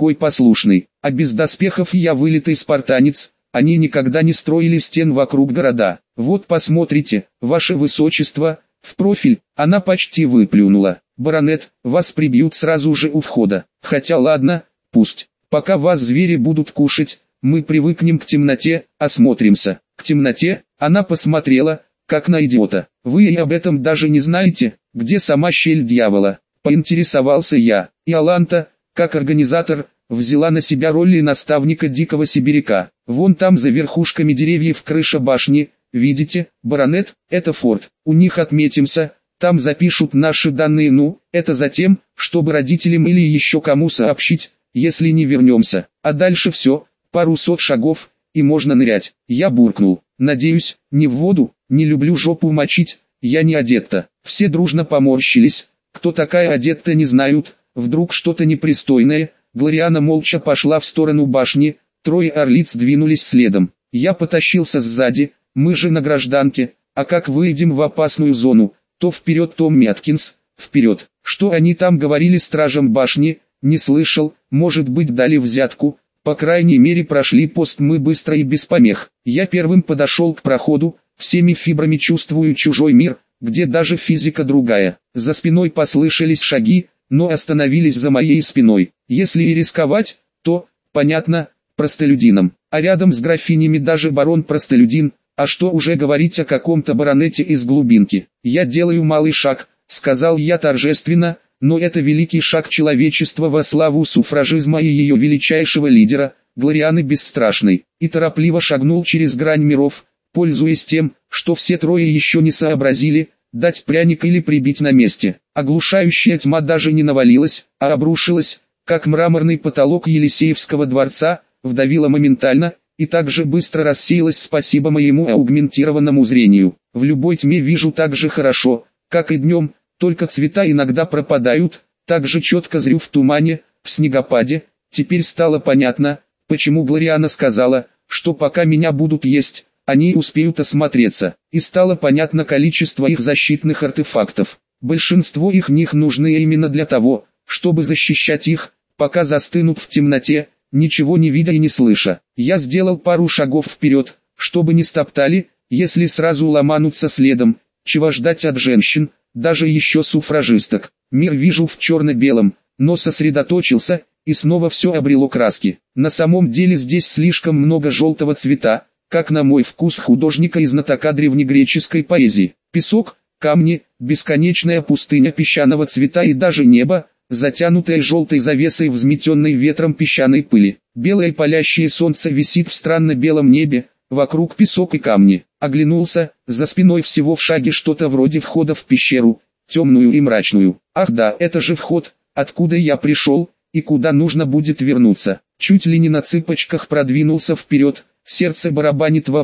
А без доспехов я вылитый спартанец. Они никогда не строили стен вокруг города. Вот посмотрите, ваше высочество, в профиль. Она почти выплюнула. Баронет, вас прибьют сразу же у входа. Хотя ладно, пусть. Пока вас звери будут кушать, мы привыкнем к темноте, осмотримся. К темноте? Она посмотрела, как на идиота. Вы и об этом даже не знаете, где сама щель дьявола. Поинтересовался я. И Аланта, как организатор, взяла на себя роль наставника дикого сибиряка. Вон там за верхушками деревьев крыша башни, видите, баронет, это форт. У них отметимся, там запишут наши данные, это затем, чтобы родителям или еще кому сообщить, если не вернемся. А дальше все, пару сот шагов, и можно нырять. Я буркнул. Надеюсь, не в воду, не люблю жопу мочить, я не одетта. Все дружно поморщились. Кто такая одетта не знают, вдруг что-то непристойное. Глориана молча пошла в сторону башни, трое орлиц двинулись следом. Я потащился сзади, мы же на гражданке, а как выйдем в опасную зону, то вперед Том Мяткинс, вперед. Что они там говорили стражам башни, не слышал, может быть дали взятку, по крайней мере прошли пост мы быстро и без помех. Я первым подошел к проходу, всеми фибрами чувствую чужой мир, где даже физика другая. За спиной послышались шаги, но остановились за моей спиной. Если и рисковать, то, понятно, простолюдинам. А рядом с графинями даже барон-простолюдин, а что уже говорить о каком-то баронете из глубинки. Я делаю малый шаг, сказал я торжественно, но это великий шаг человечества во славу суфражизма и ее величайшего лидера, Глорианы Бесстрашной, и торопливо шагнул через грань миров, пользуясь тем, что все трое еще не сообразили, дать пряник или прибить на месте. Оглушающая тьма даже не навалилась, а обрушилась, как мраморный потолок Елисеевского дворца, вдавила моментально, и так же быстро рассеялась спасибо моему аугментированному зрению. В любой тьме вижу так же хорошо, как и днем, только цвета иногда пропадают, так же четко зрю в тумане, в снегопаде. Теперь стало понятно, почему Глориана сказала, что пока меня будут есть, они успеют осмотреться, и стало понятно количество их защитных артефактов. Большинство их них нужны именно для того, чтобы защищать их, пока застынут в темноте, ничего не видя и не слыша. Я сделал пару шагов вперед, чтобы не стоптали, если сразу ломанутся следом, чего ждать от женщин, даже еще суфражисток. Мир вижу в черно-белом, но сосредоточился, и снова все обрело краски. На самом деле здесь слишком много желтого цвета, как на мой вкус художника и знатока древнегреческой поэзии. Песок, камни, бесконечная пустыня песчаного цвета и даже небо, затянутое желтой завесой взметенной ветром песчаной пыли. Белое палящее солнце висит в странно-белом небе, вокруг песок и камни. Оглянулся, за спиной всего в шаге что-то вроде входа в пещеру, темную и мрачную. Ах да, это же вход, откуда я пришел, и куда нужно будет вернуться. Чуть ли не на цыпочках продвинулся вперед, сердце барабанит вовсю,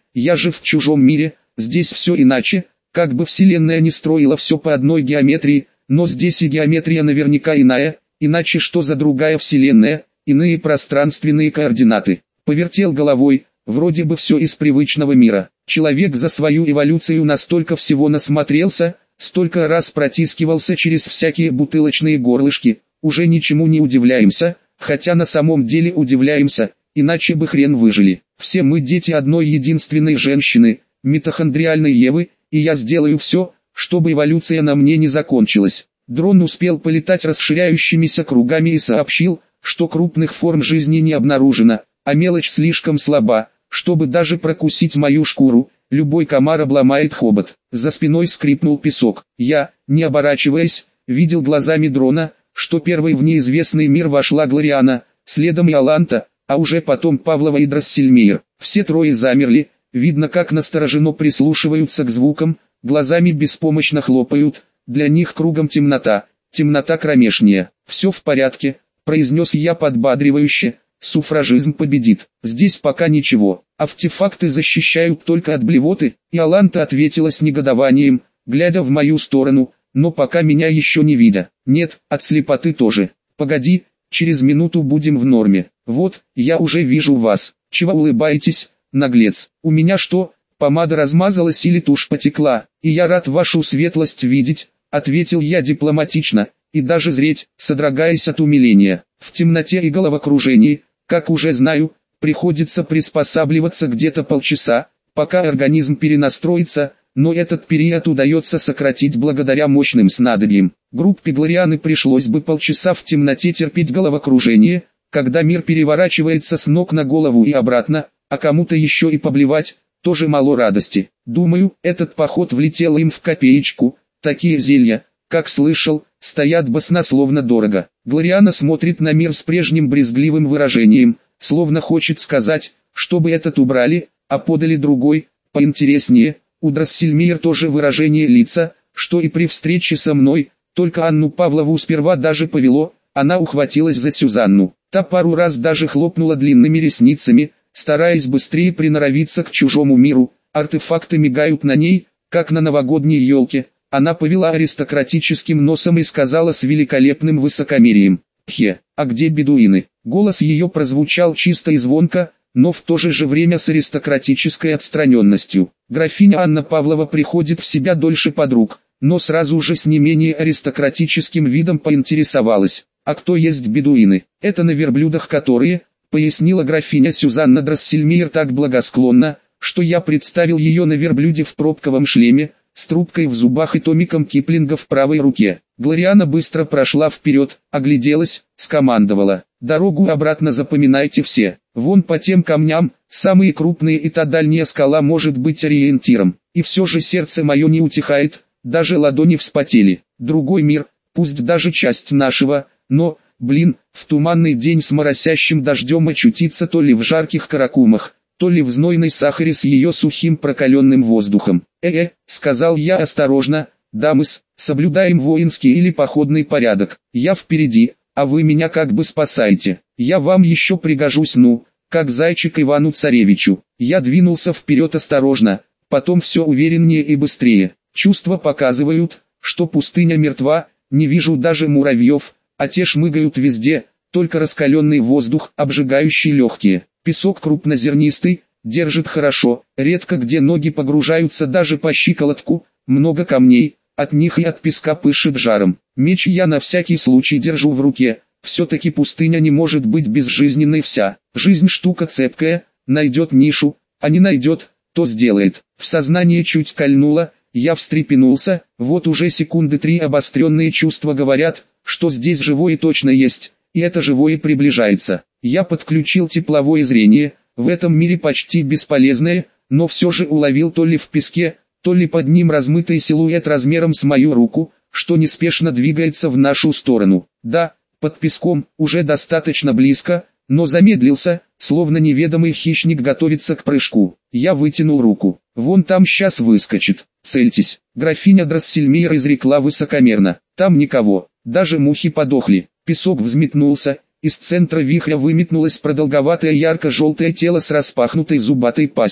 я же в чужом мире, здесь все иначе, как бы вселенная не строила все по одной геометрии, но здесь и геометрия наверняка иная, иначе что за другая вселенная, иные пространственные координаты. Повертел головой, вроде бы все из привычного мира. Человек за свою эволюцию настолько всего насмотрелся, столько раз протискивался через всякие бутылочные горлышки, уже ничему не удивляемся, хотя на самом деле удивляемся, иначе бы хрен выжили. Все мы дети одной единственной женщины, митохондриальной Евы, и я сделаю все, чтобы эволюция на мне не закончилась. Дрон успел полетать расширяющимися кругами и сообщил, что крупных форм жизни не обнаружено, а мелочь слишком слаба, чтобы даже прокусить мою шкуру, любой комар обломает хобот. За спиной скрипнул песок. Я, не оборачиваясь, видел глазами дрона, что первой в неизвестный мир вошла Глориана, следом Иоланта, а уже потом Павлова и Драссельмейер. Все трое замерли, видно как настороженно прислушиваются к звукам, глазами беспомощно хлопают, для них кругом темнота, темнота кромешняя. «Все в порядке», — произнес я подбадривающе, — «суфражизм победит, здесь пока ничего, артефакты защищают только от блевоты», Иоланта ответила с негодованием, глядя в мою сторону, но пока меня еще не видя. «Нет, от слепоты тоже. Погоди, через минуту будем в норме. Вот, я уже вижу вас. Чего улыбаетесь, наглец? У меня что, помада размазалась или тушь потекла? И я рад вашу светлость видеть», — ответил я дипломатично, и даже зреть, содрогаясь от умиления. В темноте и головокружении, как уже знаю, приходится приспосабливаться где-то полчаса, пока организм перенастроится, но этот период удается сократить благодаря мощным снадобьям. Группе Глорианы пришлось бы полчаса в темноте терпеть головокружение, когда мир переворачивается с ног на голову и обратно, а кому-то еще и поблевать, тоже мало радости. Думаю, этот поход влетел им в копеечку, такие зелья, как слышал, стоят баснословно дорого. Глориана смотрит на мир с прежним брезгливым выражением, словно хочет сказать, чтобы этот убрали, а подали другой, поинтереснее. У Драссельмейер тоже выражение лица, что и при встрече со мной, только Анну Павлову сперва даже повело, она ухватилась за Сюзанну. Та пару раз даже хлопнула длинными ресницами, стараясь быстрее приноровиться к чужому миру, артефакты мигают на ней, как на новогодней елке. Она повела аристократическим носом и сказала с великолепным высокомерием: «Пхе, а где бедуины?» Голос ее прозвучал чисто и звонко, но в то же время с аристократической отстраненностью. Графиня Анна Павлова приходит в себя дольше подруг, но сразу же с не менее аристократическим видом поинтересовалась: «А кто есть бедуины?» «Это на верблюдах которые», пояснила графиня Сюзанна Драссельмейер так благосклонно, что я представил ее на верблюде в пробковом шлеме, с трубкой в зубах и томиком Киплинга в правой руке. Глориана быстро прошла вперед, огляделась, скомандовала: «Дорогу обратно запоминайте все. Вон по тем камням, самые крупные и та дальняя скала может быть ориентиром». И все же сердце мое не утихает, даже ладони вспотели. Другой мир, пусть даже часть нашего, но, блин, в туманный день с моросящим дождем очутиться то ли в жарких каракумах, то ли в знойной Сахаре с ее сухим прокаленным воздухом. Сказал я осторожно, дамы-с, соблюдаем воинский или походный порядок. Я впереди, а вы меня как бы спасайте. Я вам еще пригожусь, ну, как зайчик Ивану Царевичу». Я двинулся вперед осторожно, потом все увереннее и быстрее. Чувства показывают, что пустыня мертва, не вижу даже муравьев, а те шмыгают везде, только раскаленный воздух, обжигающий легкие. Песок крупнозернистый, держит хорошо, редко где ноги погружаются даже по щиколотку, много камней, от них и от песка пышет жаром. Меч я на всякий случай держу в руке, все-таки пустыня не может быть безжизненной вся. Жизнь штука цепкая, найдет нишу, а не найдет, то сделает. В сознание чуть кольнуло, я встрепенулся, вот уже секунды 3 обостренные чувства говорят, что здесь живое точно есть, и это живое приближается. Я подключил тепловое зрение, в этом мире почти бесполезное, но все же уловил то ли в песке, то ли под ним размытый силуэт размером с мою руку, что неспешно двигается в нашу сторону. Да, под песком, уже достаточно близко, но замедлился, словно неведомый хищник готовится к прыжку. Я вытянул руку. «Вон там сейчас выскочит, цельтесь». Графиня Драссельмейер изрекла высокомерно. «Там никого, даже мухи подохли». Песок взметнулся, из центра вихря выметнулось продолговатое ярко-желтое тело с распахнутой зубатой пастью.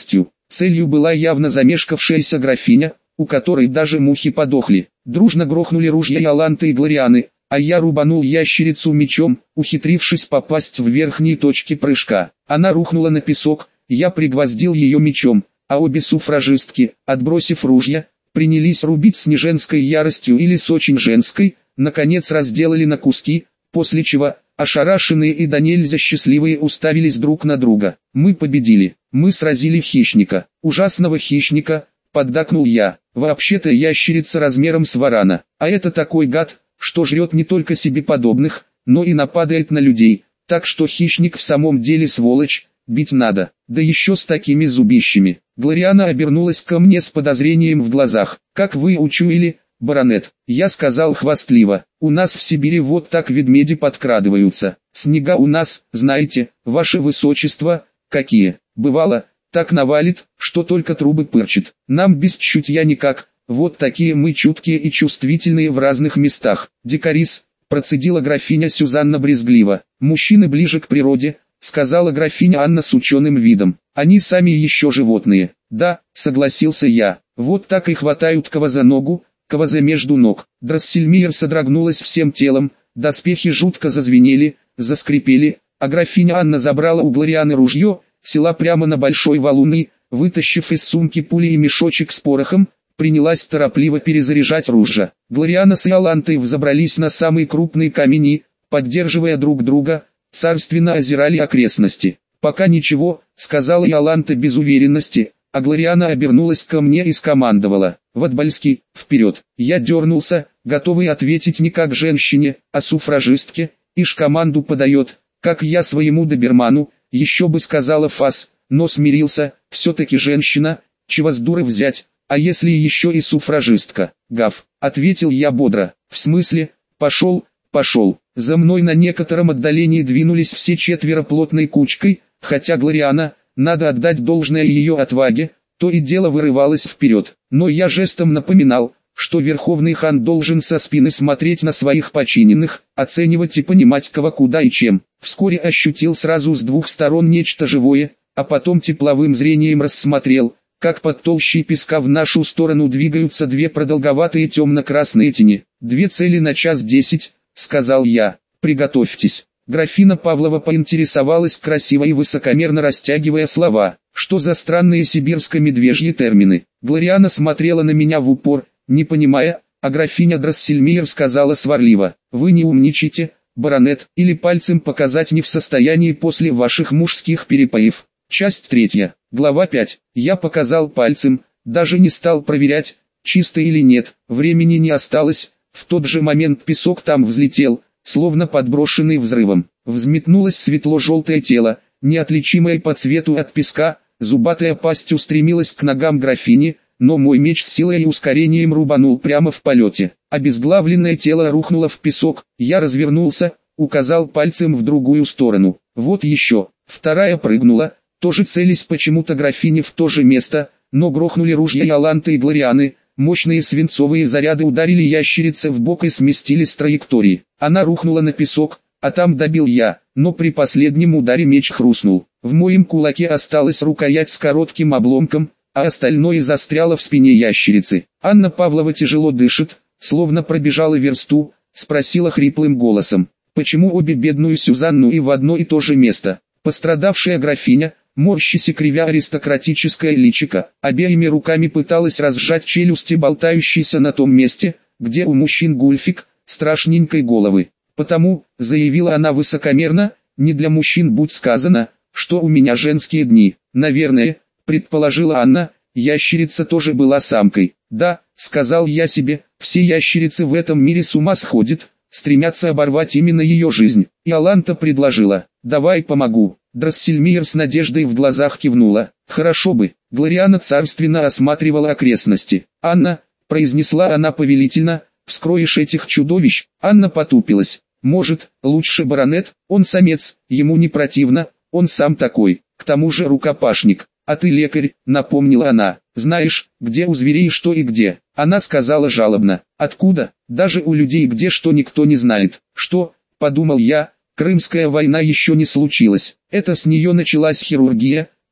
Целью была явно замешкавшаяся графиня, у которой даже мухи подохли. Дружно грохнули ружья Иоланты и Глорианы, а я рубанул ящерицу мечом, ухитрившись попасть в верхние точки прыжка. Она рухнула на песок, я пригвоздил ее мечом, а обе суфражистки, отбросив ружья, принялись рубить с неженской яростью или с очень женской, наконец разделали на куски, после чего, ошарашенные и до нельзя счастливые, уставились друг на друга. Мы победили, мы сразили хищника, ужасного хищника, поддакнул я. Вообще-то ящерица размером с варана, а это такой гад, что жрет не только себе подобных, но и нападает на людей, так что хищник в самом деле сволочь, бить надо, да еще с такими зубищами. Глориана обернулась ко мне с подозрением в глазах. «Как вы учуяли, баронет?» Я сказал хвастливо. «У нас в Сибири вот так ведмеди подкрадываются. Снега у нас, знаете, ваше высочество, какие. Бывало, так навалит, что только трубы пырчит. Нам без чутья никак, вот такие мы чуткие и чувствительные в разных местах». «Дикарис», процедила графиня Сюзанна брезгливо. «Мужчины ближе к природе», сказала графиня Анна с ученым видом. «Они сами еще животные». «Да», согласился я. «Вот так и хватают кого за ногу, кого за между ног». Драссельмейер содрогнулась всем телом, доспехи жутко зазвенели, заскрипели, а графиня Анна забрала у Глорианы ружье, села прямо на большой валун и, вытащив из сумки пули и мешочек с порохом, принялась торопливо перезаряжать ружья. Глориана с Иолантой взобрались на самый крупный камень и, поддерживая друг друга, царственно озирали окрестности. «Пока ничего», — сказала Иоланта без уверенности, а Глориана обернулась ко мне и скомандовала: «Ватбальский, вперед!» Я дернулся, готовый ответить не как женщине, а суфражистке, ишь команду подает, как я своему доберману, еще бы сказала фас, но смирился, все-таки женщина, чего с дуры взять, а если еще и суфражистка? «Гав», — ответил я бодро. «В смысле? Пошел, пошел». За мной на некотором отдалении двинулись все четверо плотной кучкой, хотя Глориана, надо отдать должное ее отваге, то и дело вырывалась вперед. Но я жестом напоминал, что верховный хан должен со спины смотреть на своих подчиненных, оценивать и понимать кого куда и чем. Вскоре ощутил сразу с двух сторон нечто живое, а потом тепловым зрением рассмотрел, как под толщей песка в нашу сторону двигаются две продолговатые темно-красные тени. «Две цели на час 10, сказал я. «Приготовьтесь». Графиня Павлова поинтересовалась, красиво и высокомерно растягивая слова. Что за странные сибирско-медвежьи термины? Глориана смотрела на меня в упор, не понимая, а графиня Драссельмейер сказала сварливо: «Вы не умничайте, баронет, или пальцем показать не в состоянии после ваших мужских перепоев». Часть 3, глава 5. Я показал пальцем, даже не стал проверять, чисто или нет, времени не осталось. В тот же момент песок там взлетел, словно подброшенный взрывом. Взметнулось светло-желтое тело, неотличимое по цвету от песка, зубатая пасть устремилась к ногам графини, но мой меч с силой и ускорением рубанул прямо в полете. Обезглавленное тело рухнуло в песок, я развернулся, указал пальцем в другую сторону. Вот еще, вторая прыгнула, тоже целясь почему-то графине в то же место, но грохнули ружья Иоланты и Глорианы. Мощные свинцовые заряды ударили ящерице в бок и сместили с траектории. Она рухнула на песок, а там добил я, но при последнем ударе меч хрустнул. В моем кулаке осталась рукоять с коротким обломком, а остальное застряло в спине ящерицы. Анна Павлова тяжело дышит, словно пробежала версту, спросила хриплым голосом: «Почему обе бедную Сюзанну и в одно и то же место?» Пострадавшая графиня, морщась и кривя аристократическое личико, обеими руками пыталась разжать челюсти, болтающиеся на том месте, где у мужчин гульфик, страшненькой головы. «Потому», — заявила она высокомерно, — «не для мужчин будь сказано, что у меня женские дни». «Наверное», — предположила Анна, — «ящерица тоже была самкой». «Да», — сказал я себе, — «все ящерицы в этом мире с ума сходят, стремятся оборвать именно ее жизнь». Иоланта предложила: «Давай помогу». Драссельмейер с надеждой в глазах кивнула. «Хорошо бы». Глориана царственно осматривала окрестности. «Анна», — произнесла она повелительно, — «вскроешь этих чудовищ». Анна потупилась. «Может, лучше баронет, он самец, ему не противно, он сам такой, к тому же рукопашник». «А ты лекарь», — напомнила она. «Знаешь, где у зверей что и где». Она сказала жалобно: «Откуда? Даже у людей где что никто не знает». «Что?» — подумал я. Крымская война еще не случилась. Это с нее началась хирургия,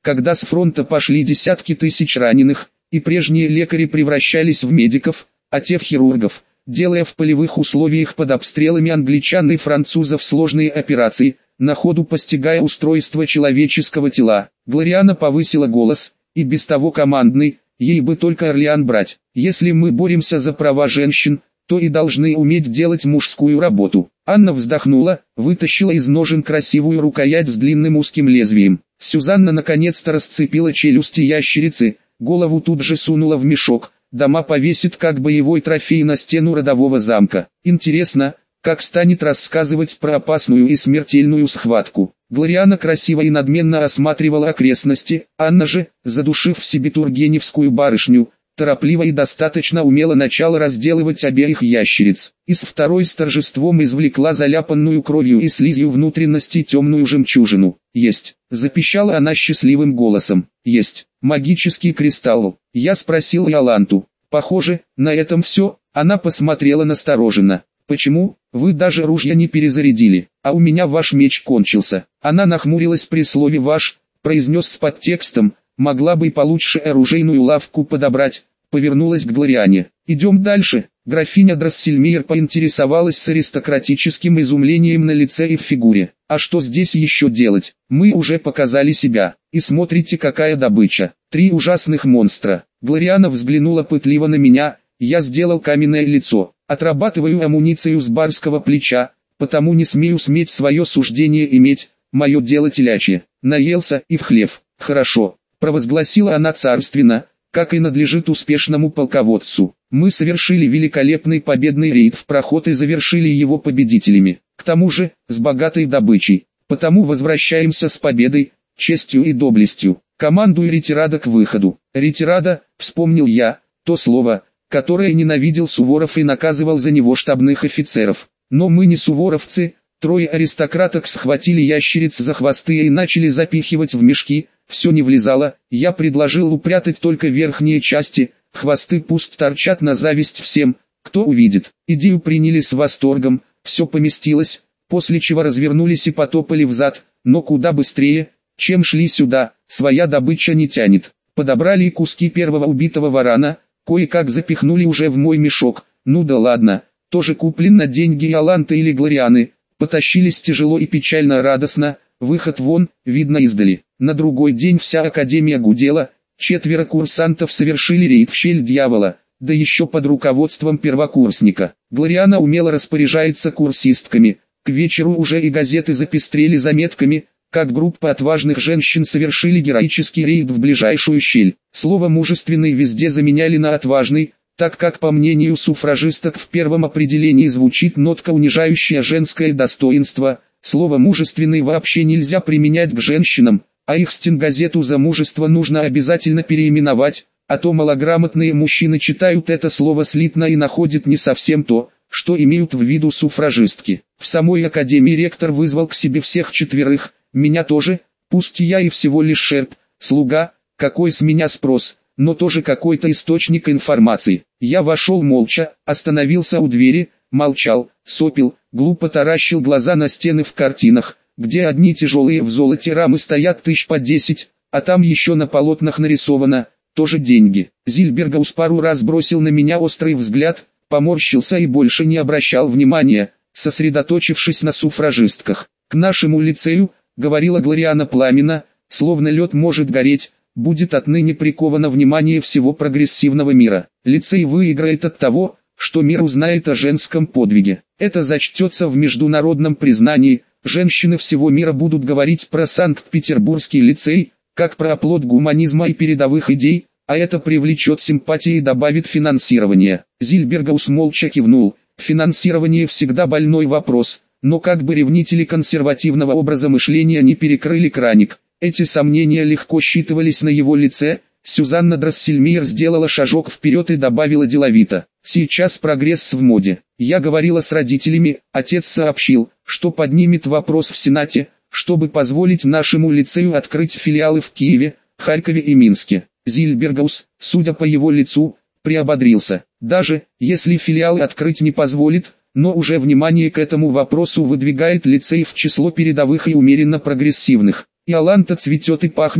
когда с фронта пошли десятки тысяч раненых, и прежние лекари превращались в медиков, а те в хирургов, делая в полевых условиях под обстрелами англичан и французов сложные операции, на ходу постигая устройство человеческого тела. Глориана повысила голос, и без того командный, ей бы только Орлеан брать. Если мы боремся за права женщин, то и должны уметь делать мужскую работу. Анна вздохнула, вытащила из ножен красивую рукоять с длинным узким лезвием. Сюзанна наконец-то расцепила челюсти ящерицы, голову тут же сунула в мешок, дома повесит как боевой трофей на стену родового замка. Интересно, как станет рассказывать про опасную и смертельную схватку. Глориана красиво и надменно осматривала окрестности, Анна же, задушив в себе тургеневскую барышню, торопливо и достаточно умело начала разделывать обеих ящериц. Из второй с торжеством извлекла заляпанную кровью и слизью внутренности темную жемчужину. «Есть!» – запищала она счастливым голосом. «Есть! Магический кристалл!» Я спросил Иоланту. «Похоже, на этом все», она посмотрела настороженно. «Почему? Вы даже ружья не перезарядили, а у меня ваш меч кончился». Она нахмурилась при слове «ваш», произнес с подтекстом, «могла бы и получше оружейную лавку подобрать», повернулась к Глориане. «Идем дальше». Графиня Драссельмейер поинтересовалась с аристократическим изумлением на лице и в фигуре. «А что здесь еще делать? Мы уже показали себя. И смотрите, какая добыча. 3 ужасных монстра». Глориана взглянула пытливо на меня, я сделал каменное лицо. «Отрабатываю амуницию с барского плеча, потому не смею сметь свое суждение иметь, мое дело телячье». Наелся и в хлев. «Хорошо», провозгласила она царственно, как и надлежит успешному полководцу. «Мы совершили великолепный победный рейд в проход и завершили его победителями. К тому же, с богатой добычей. Потому возвращаемся с победой, честью и доблестью. Командую ретирада к выходу». Ретирада, вспомнил я, то слово, которое ненавидел Суворов и наказывал за него штабных офицеров. Но мы не суворовцы. 3 аристократок схватили ящериц за хвосты и начали запихивать в мешки. Все не влезало, я предложил упрятать только верхние части, хвосты пусть торчат на зависть всем, кто увидит. Идею приняли с восторгом, все поместилось, после чего развернулись и потопали взад, но куда быстрее, чем шли сюда, своя добыча не тянет. Подобрали и куски первого убитого варана, кое-как запихнули уже в мой мешок, ну да ладно, тоже куплен на деньги Иоланты или Глорианы, потащились тяжело и печально радостно, выход вон, видно издали. На другой день вся академия гудела, 4 курсантов совершили рейд в щель дьявола, да еще под руководством первокурсника. Глориана умело распоряжается курсистками, к вечеру уже и газеты запестрели заметками, как группа отважных женщин совершили героический рейд в ближайшую щель. Слово «мужественный» везде заменяли на «отважный», так как по мнению суфражисток в первом определении звучит нотка, унижающая женское достоинство. Слово «мужественный» вообще нельзя применять к женщинам, а их стенгазету за мужество нужно обязательно переименовать, а то малограмотные мужчины читают это слово слитно и находят не совсем то, что имеют в виду суфражистки. В самой академии ректор вызвал к себе всех 4, меня тоже, пусть я и всего лишь шерп, слуга, какой с меня спрос, но тоже какой-то источник информации. Я вошел молча, остановился у двери, молчал, сопел, глупо таращил глаза на стены в картинах, где одни тяжелые в золоте рамы стоят 1000 по 10, а там еще на полотнах нарисовано, тоже деньги. Зильбергаус пару раз бросил на меня острый взгляд, поморщился и больше не обращал внимания, сосредоточившись на суфражистках. «К нашему лицею», — говорила Глориана пламенно, словно лед может гореть, будет отныне приковано внимание всего прогрессивного мира. Лицей выиграет от того, что мир узнает о женском подвиге. Это зачтется в международном признании, женщины всего мира будут говорить про Санкт-Петербургский лицей, как про оплот гуманизма и передовых идей, а это привлечет симпатии и добавит финансирование. Зильбергаус молча кивнул. Финансирование всегда больной вопрос, но как бы ревнители консервативного образа мышления не перекрыли краник, эти сомнения легко считывались на его лице. Сюзанна Драссельмейер сделала шажок вперед и добавила деловито: «Сейчас прогресс в моде. Я говорила с родителями, отец сообщил, что поднимет вопрос в Сенате, чтобы позволить нашему лицею открыть филиалы в Киеве, Харькове и Минске». Зильбергаус, судя по его лицу, приободрился. Даже если филиалы открыть не позволит, но уже внимание к этому вопросу выдвигает лицей в число передовых и умеренно прогрессивных. Иоланта цветет и пахнет,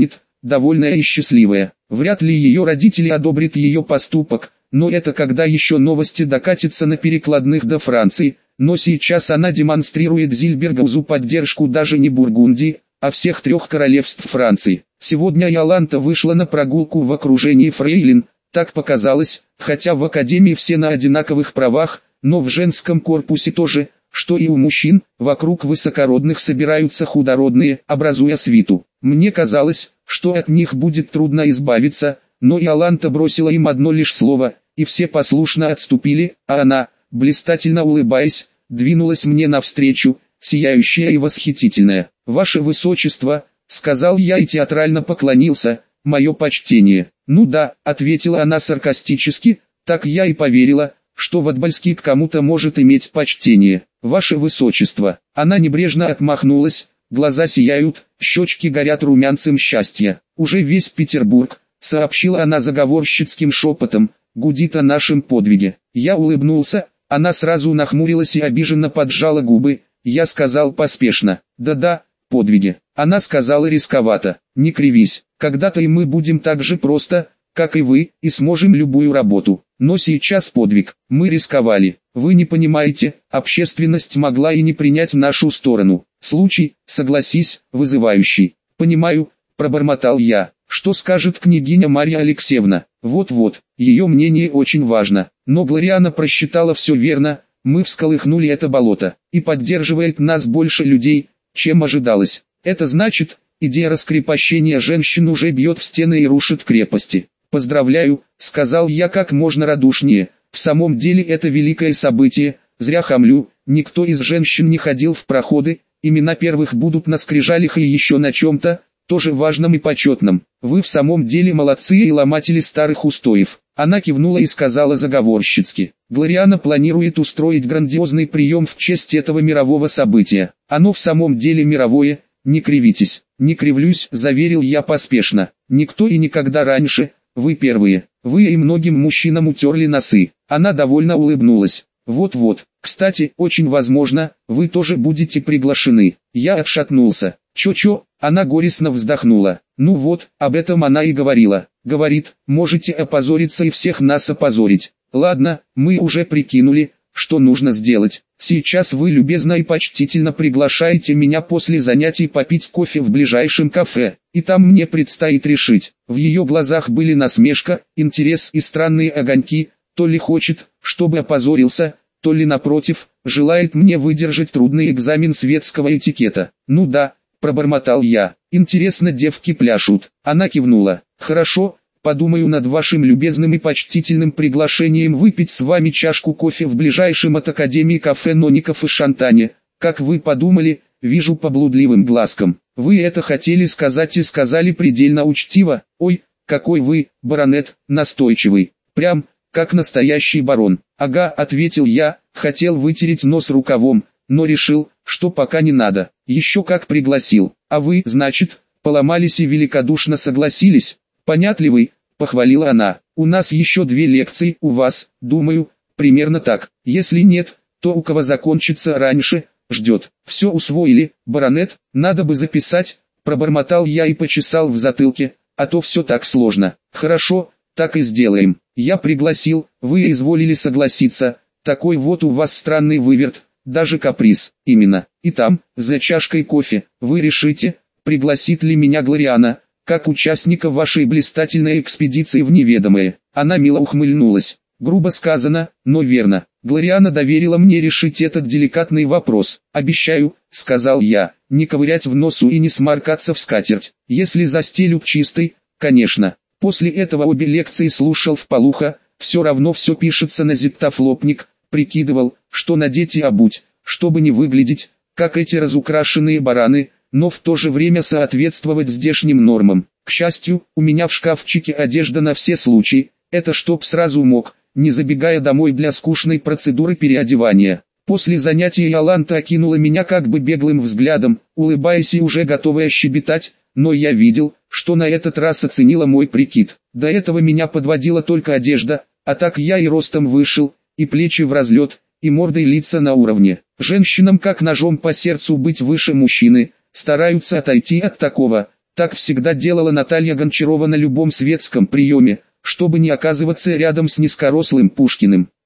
довольная и счастливая. Вряд ли ее родители одобрят ее поступок, но это когда еще новости докатятся на перекладных до Франции, но сейчас она демонстрирует Зильбергаузу поддержку даже не Бургундии, а всех трех королевств Франции. Сегодня Йоланта вышла на прогулку в окружении фрейлин, так показалось, хотя в академии все на одинаковых правах, но в женском корпусе тоже, что и у мужчин, вокруг высокородных собираются худородные, образуя свиту. Мне казалось, что от них будет трудно избавиться, но Йоланта бросила им одно лишь слово, и все послушно отступили, а она, блистательно улыбаясь, двинулась мне навстречу, сияющая и восхитительная. «Ваше Высочество», — сказал я и театрально поклонился, — «мое почтение». «Ну да», — ответила она саркастически, — «так я и поверила, что Ватбальский к кому-то может иметь почтение. Ваше Высочество». Она небрежно отмахнулась, глаза сияют, щечки горят румянцем счастья. «Уже весь Петербург», — сообщила она заговорщицким шепотом, — «гудит о нашем подвиге». Я улыбнулся, она сразу нахмурилась и обиженно поджала губы. Я сказал поспешно: «Да-да, подвиги». Она сказала рисковато: «Не кривись, когда-то и мы будем так же просто, как и вы, и сможем любую работу. Но сейчас подвиг, мы рисковали. Вы не понимаете, общественность могла и не принять нашу сторону. Случай, согласись, вызывающий». «Понимаю», — пробормотал я. «Что скажет княгиня Марья Алексеевна?» «Вот-вот, ее мнение очень важно». Но Глориана просчитала все верно, мы всколыхнули это болото, и поддерживает нас больше людей, чем ожидалось. Это значит, идея раскрепощения женщин уже бьет в стены и рушит крепости. «Поздравляю», — сказал я как можно радушнее, — «в самом деле это великое событие, зря хамлю, никто из женщин не ходил в проходы, имена первых будут на скрижалях и еще на чем-то, тоже важном и почетном. Вы в самом деле молодцы и ломатели старых устоев». Она кивнула и сказала заговорщицки: «Глориана планирует устроить грандиозный прием в честь этого мирового события. Оно в самом деле мировое, не кривитесь». «Не кривлюсь», — заверил я поспешно. «Никто и никогда раньше, вы первые. Вы и многим мужчинам утерли носы». Она довольно улыбнулась. «Вот-вот, кстати, очень возможно, вы тоже будете приглашены». Я отшатнулся. «Чё-чё?» Она горестно вздохнула. «Ну вот, об этом она и говорила. Говорит, можете опозориться и всех нас опозорить. Ладно, мы уже прикинули, что нужно сделать. Сейчас вы любезно и почтительно приглашаете меня после занятий попить кофе в ближайшем кафе, и там мне предстоит решить». В ее глазах были насмешка, интерес и странные огоньки, то ли хочет, чтобы опозорился, то ли напротив, желает мне выдержать трудный экзамен светского этикета. «Ну да», — пробормотал я, — «интересно, девки пляшут». Она кивнула. «Хорошо, подумаю над вашим любезным и почтительным приглашением выпить с вами чашку кофе в ближайшем от Академии кафе Ноников и Шантане. Как вы подумали, вижу по блудливым глазкам. Вы это хотели сказать и сказали предельно учтиво. Ой, какой вы, баронет, настойчивый. Прям, как настоящий барон». «Ага», — ответил я, хотел вытереть нос рукавом, но решил, что пока не надо. «Еще как пригласил. А вы, значит, поломались и великодушно согласились?» «Понятливый», — похвалила она. «У нас еще 2 лекции, у вас, думаю, примерно так. Если нет, то у кого закончится раньше, ждет». «Все усвоили, баронет, надо бы записать», — пробормотал я и почесал в затылке, «а то все так сложно». «Хорошо, так и сделаем. Я пригласил, вы изволили согласиться, такой вот у вас странный выверт, даже каприз». «Именно. И там, за чашкой кофе, вы решите, пригласит ли меня Глориана, как участника вашей блистательной экспедиции в неведомое». Она мило ухмыльнулась. «Грубо сказано, но верно. Глориана доверила мне решить этот деликатный вопрос. Обещаю», — сказал я, — «не ковырять в носу и не сморкаться в скатерть. Если застелю чистой, конечно». После этого обе лекции слушал вполуха, все равно все пишется на диктофлопник, прикидывал, что надеть и обуть, чтобы не выглядеть, как эти разукрашенные бараны, но в то же время соответствовать здешним нормам. К счастью, у меня в шкафчике одежда на все случаи, это чтоб сразу мог, не забегая домой для скучной процедуры переодевания. После занятия Йоланта окинула меня как бы беглым взглядом, улыбаясь и уже готовая щебетать, но я видел, что на этот раз оценила мой прикид. До этого меня подводила только одежда, а так я и ростом вышел, и плечи в разлет, и мордой лица на уровне. Женщинам как ножом по сердцу быть выше мужчины, стараются отойти от такого, Так всегда делала Наталья Гончарова на любом светском приеме, чтобы не оказываться рядом с низкорослым Пушкиным.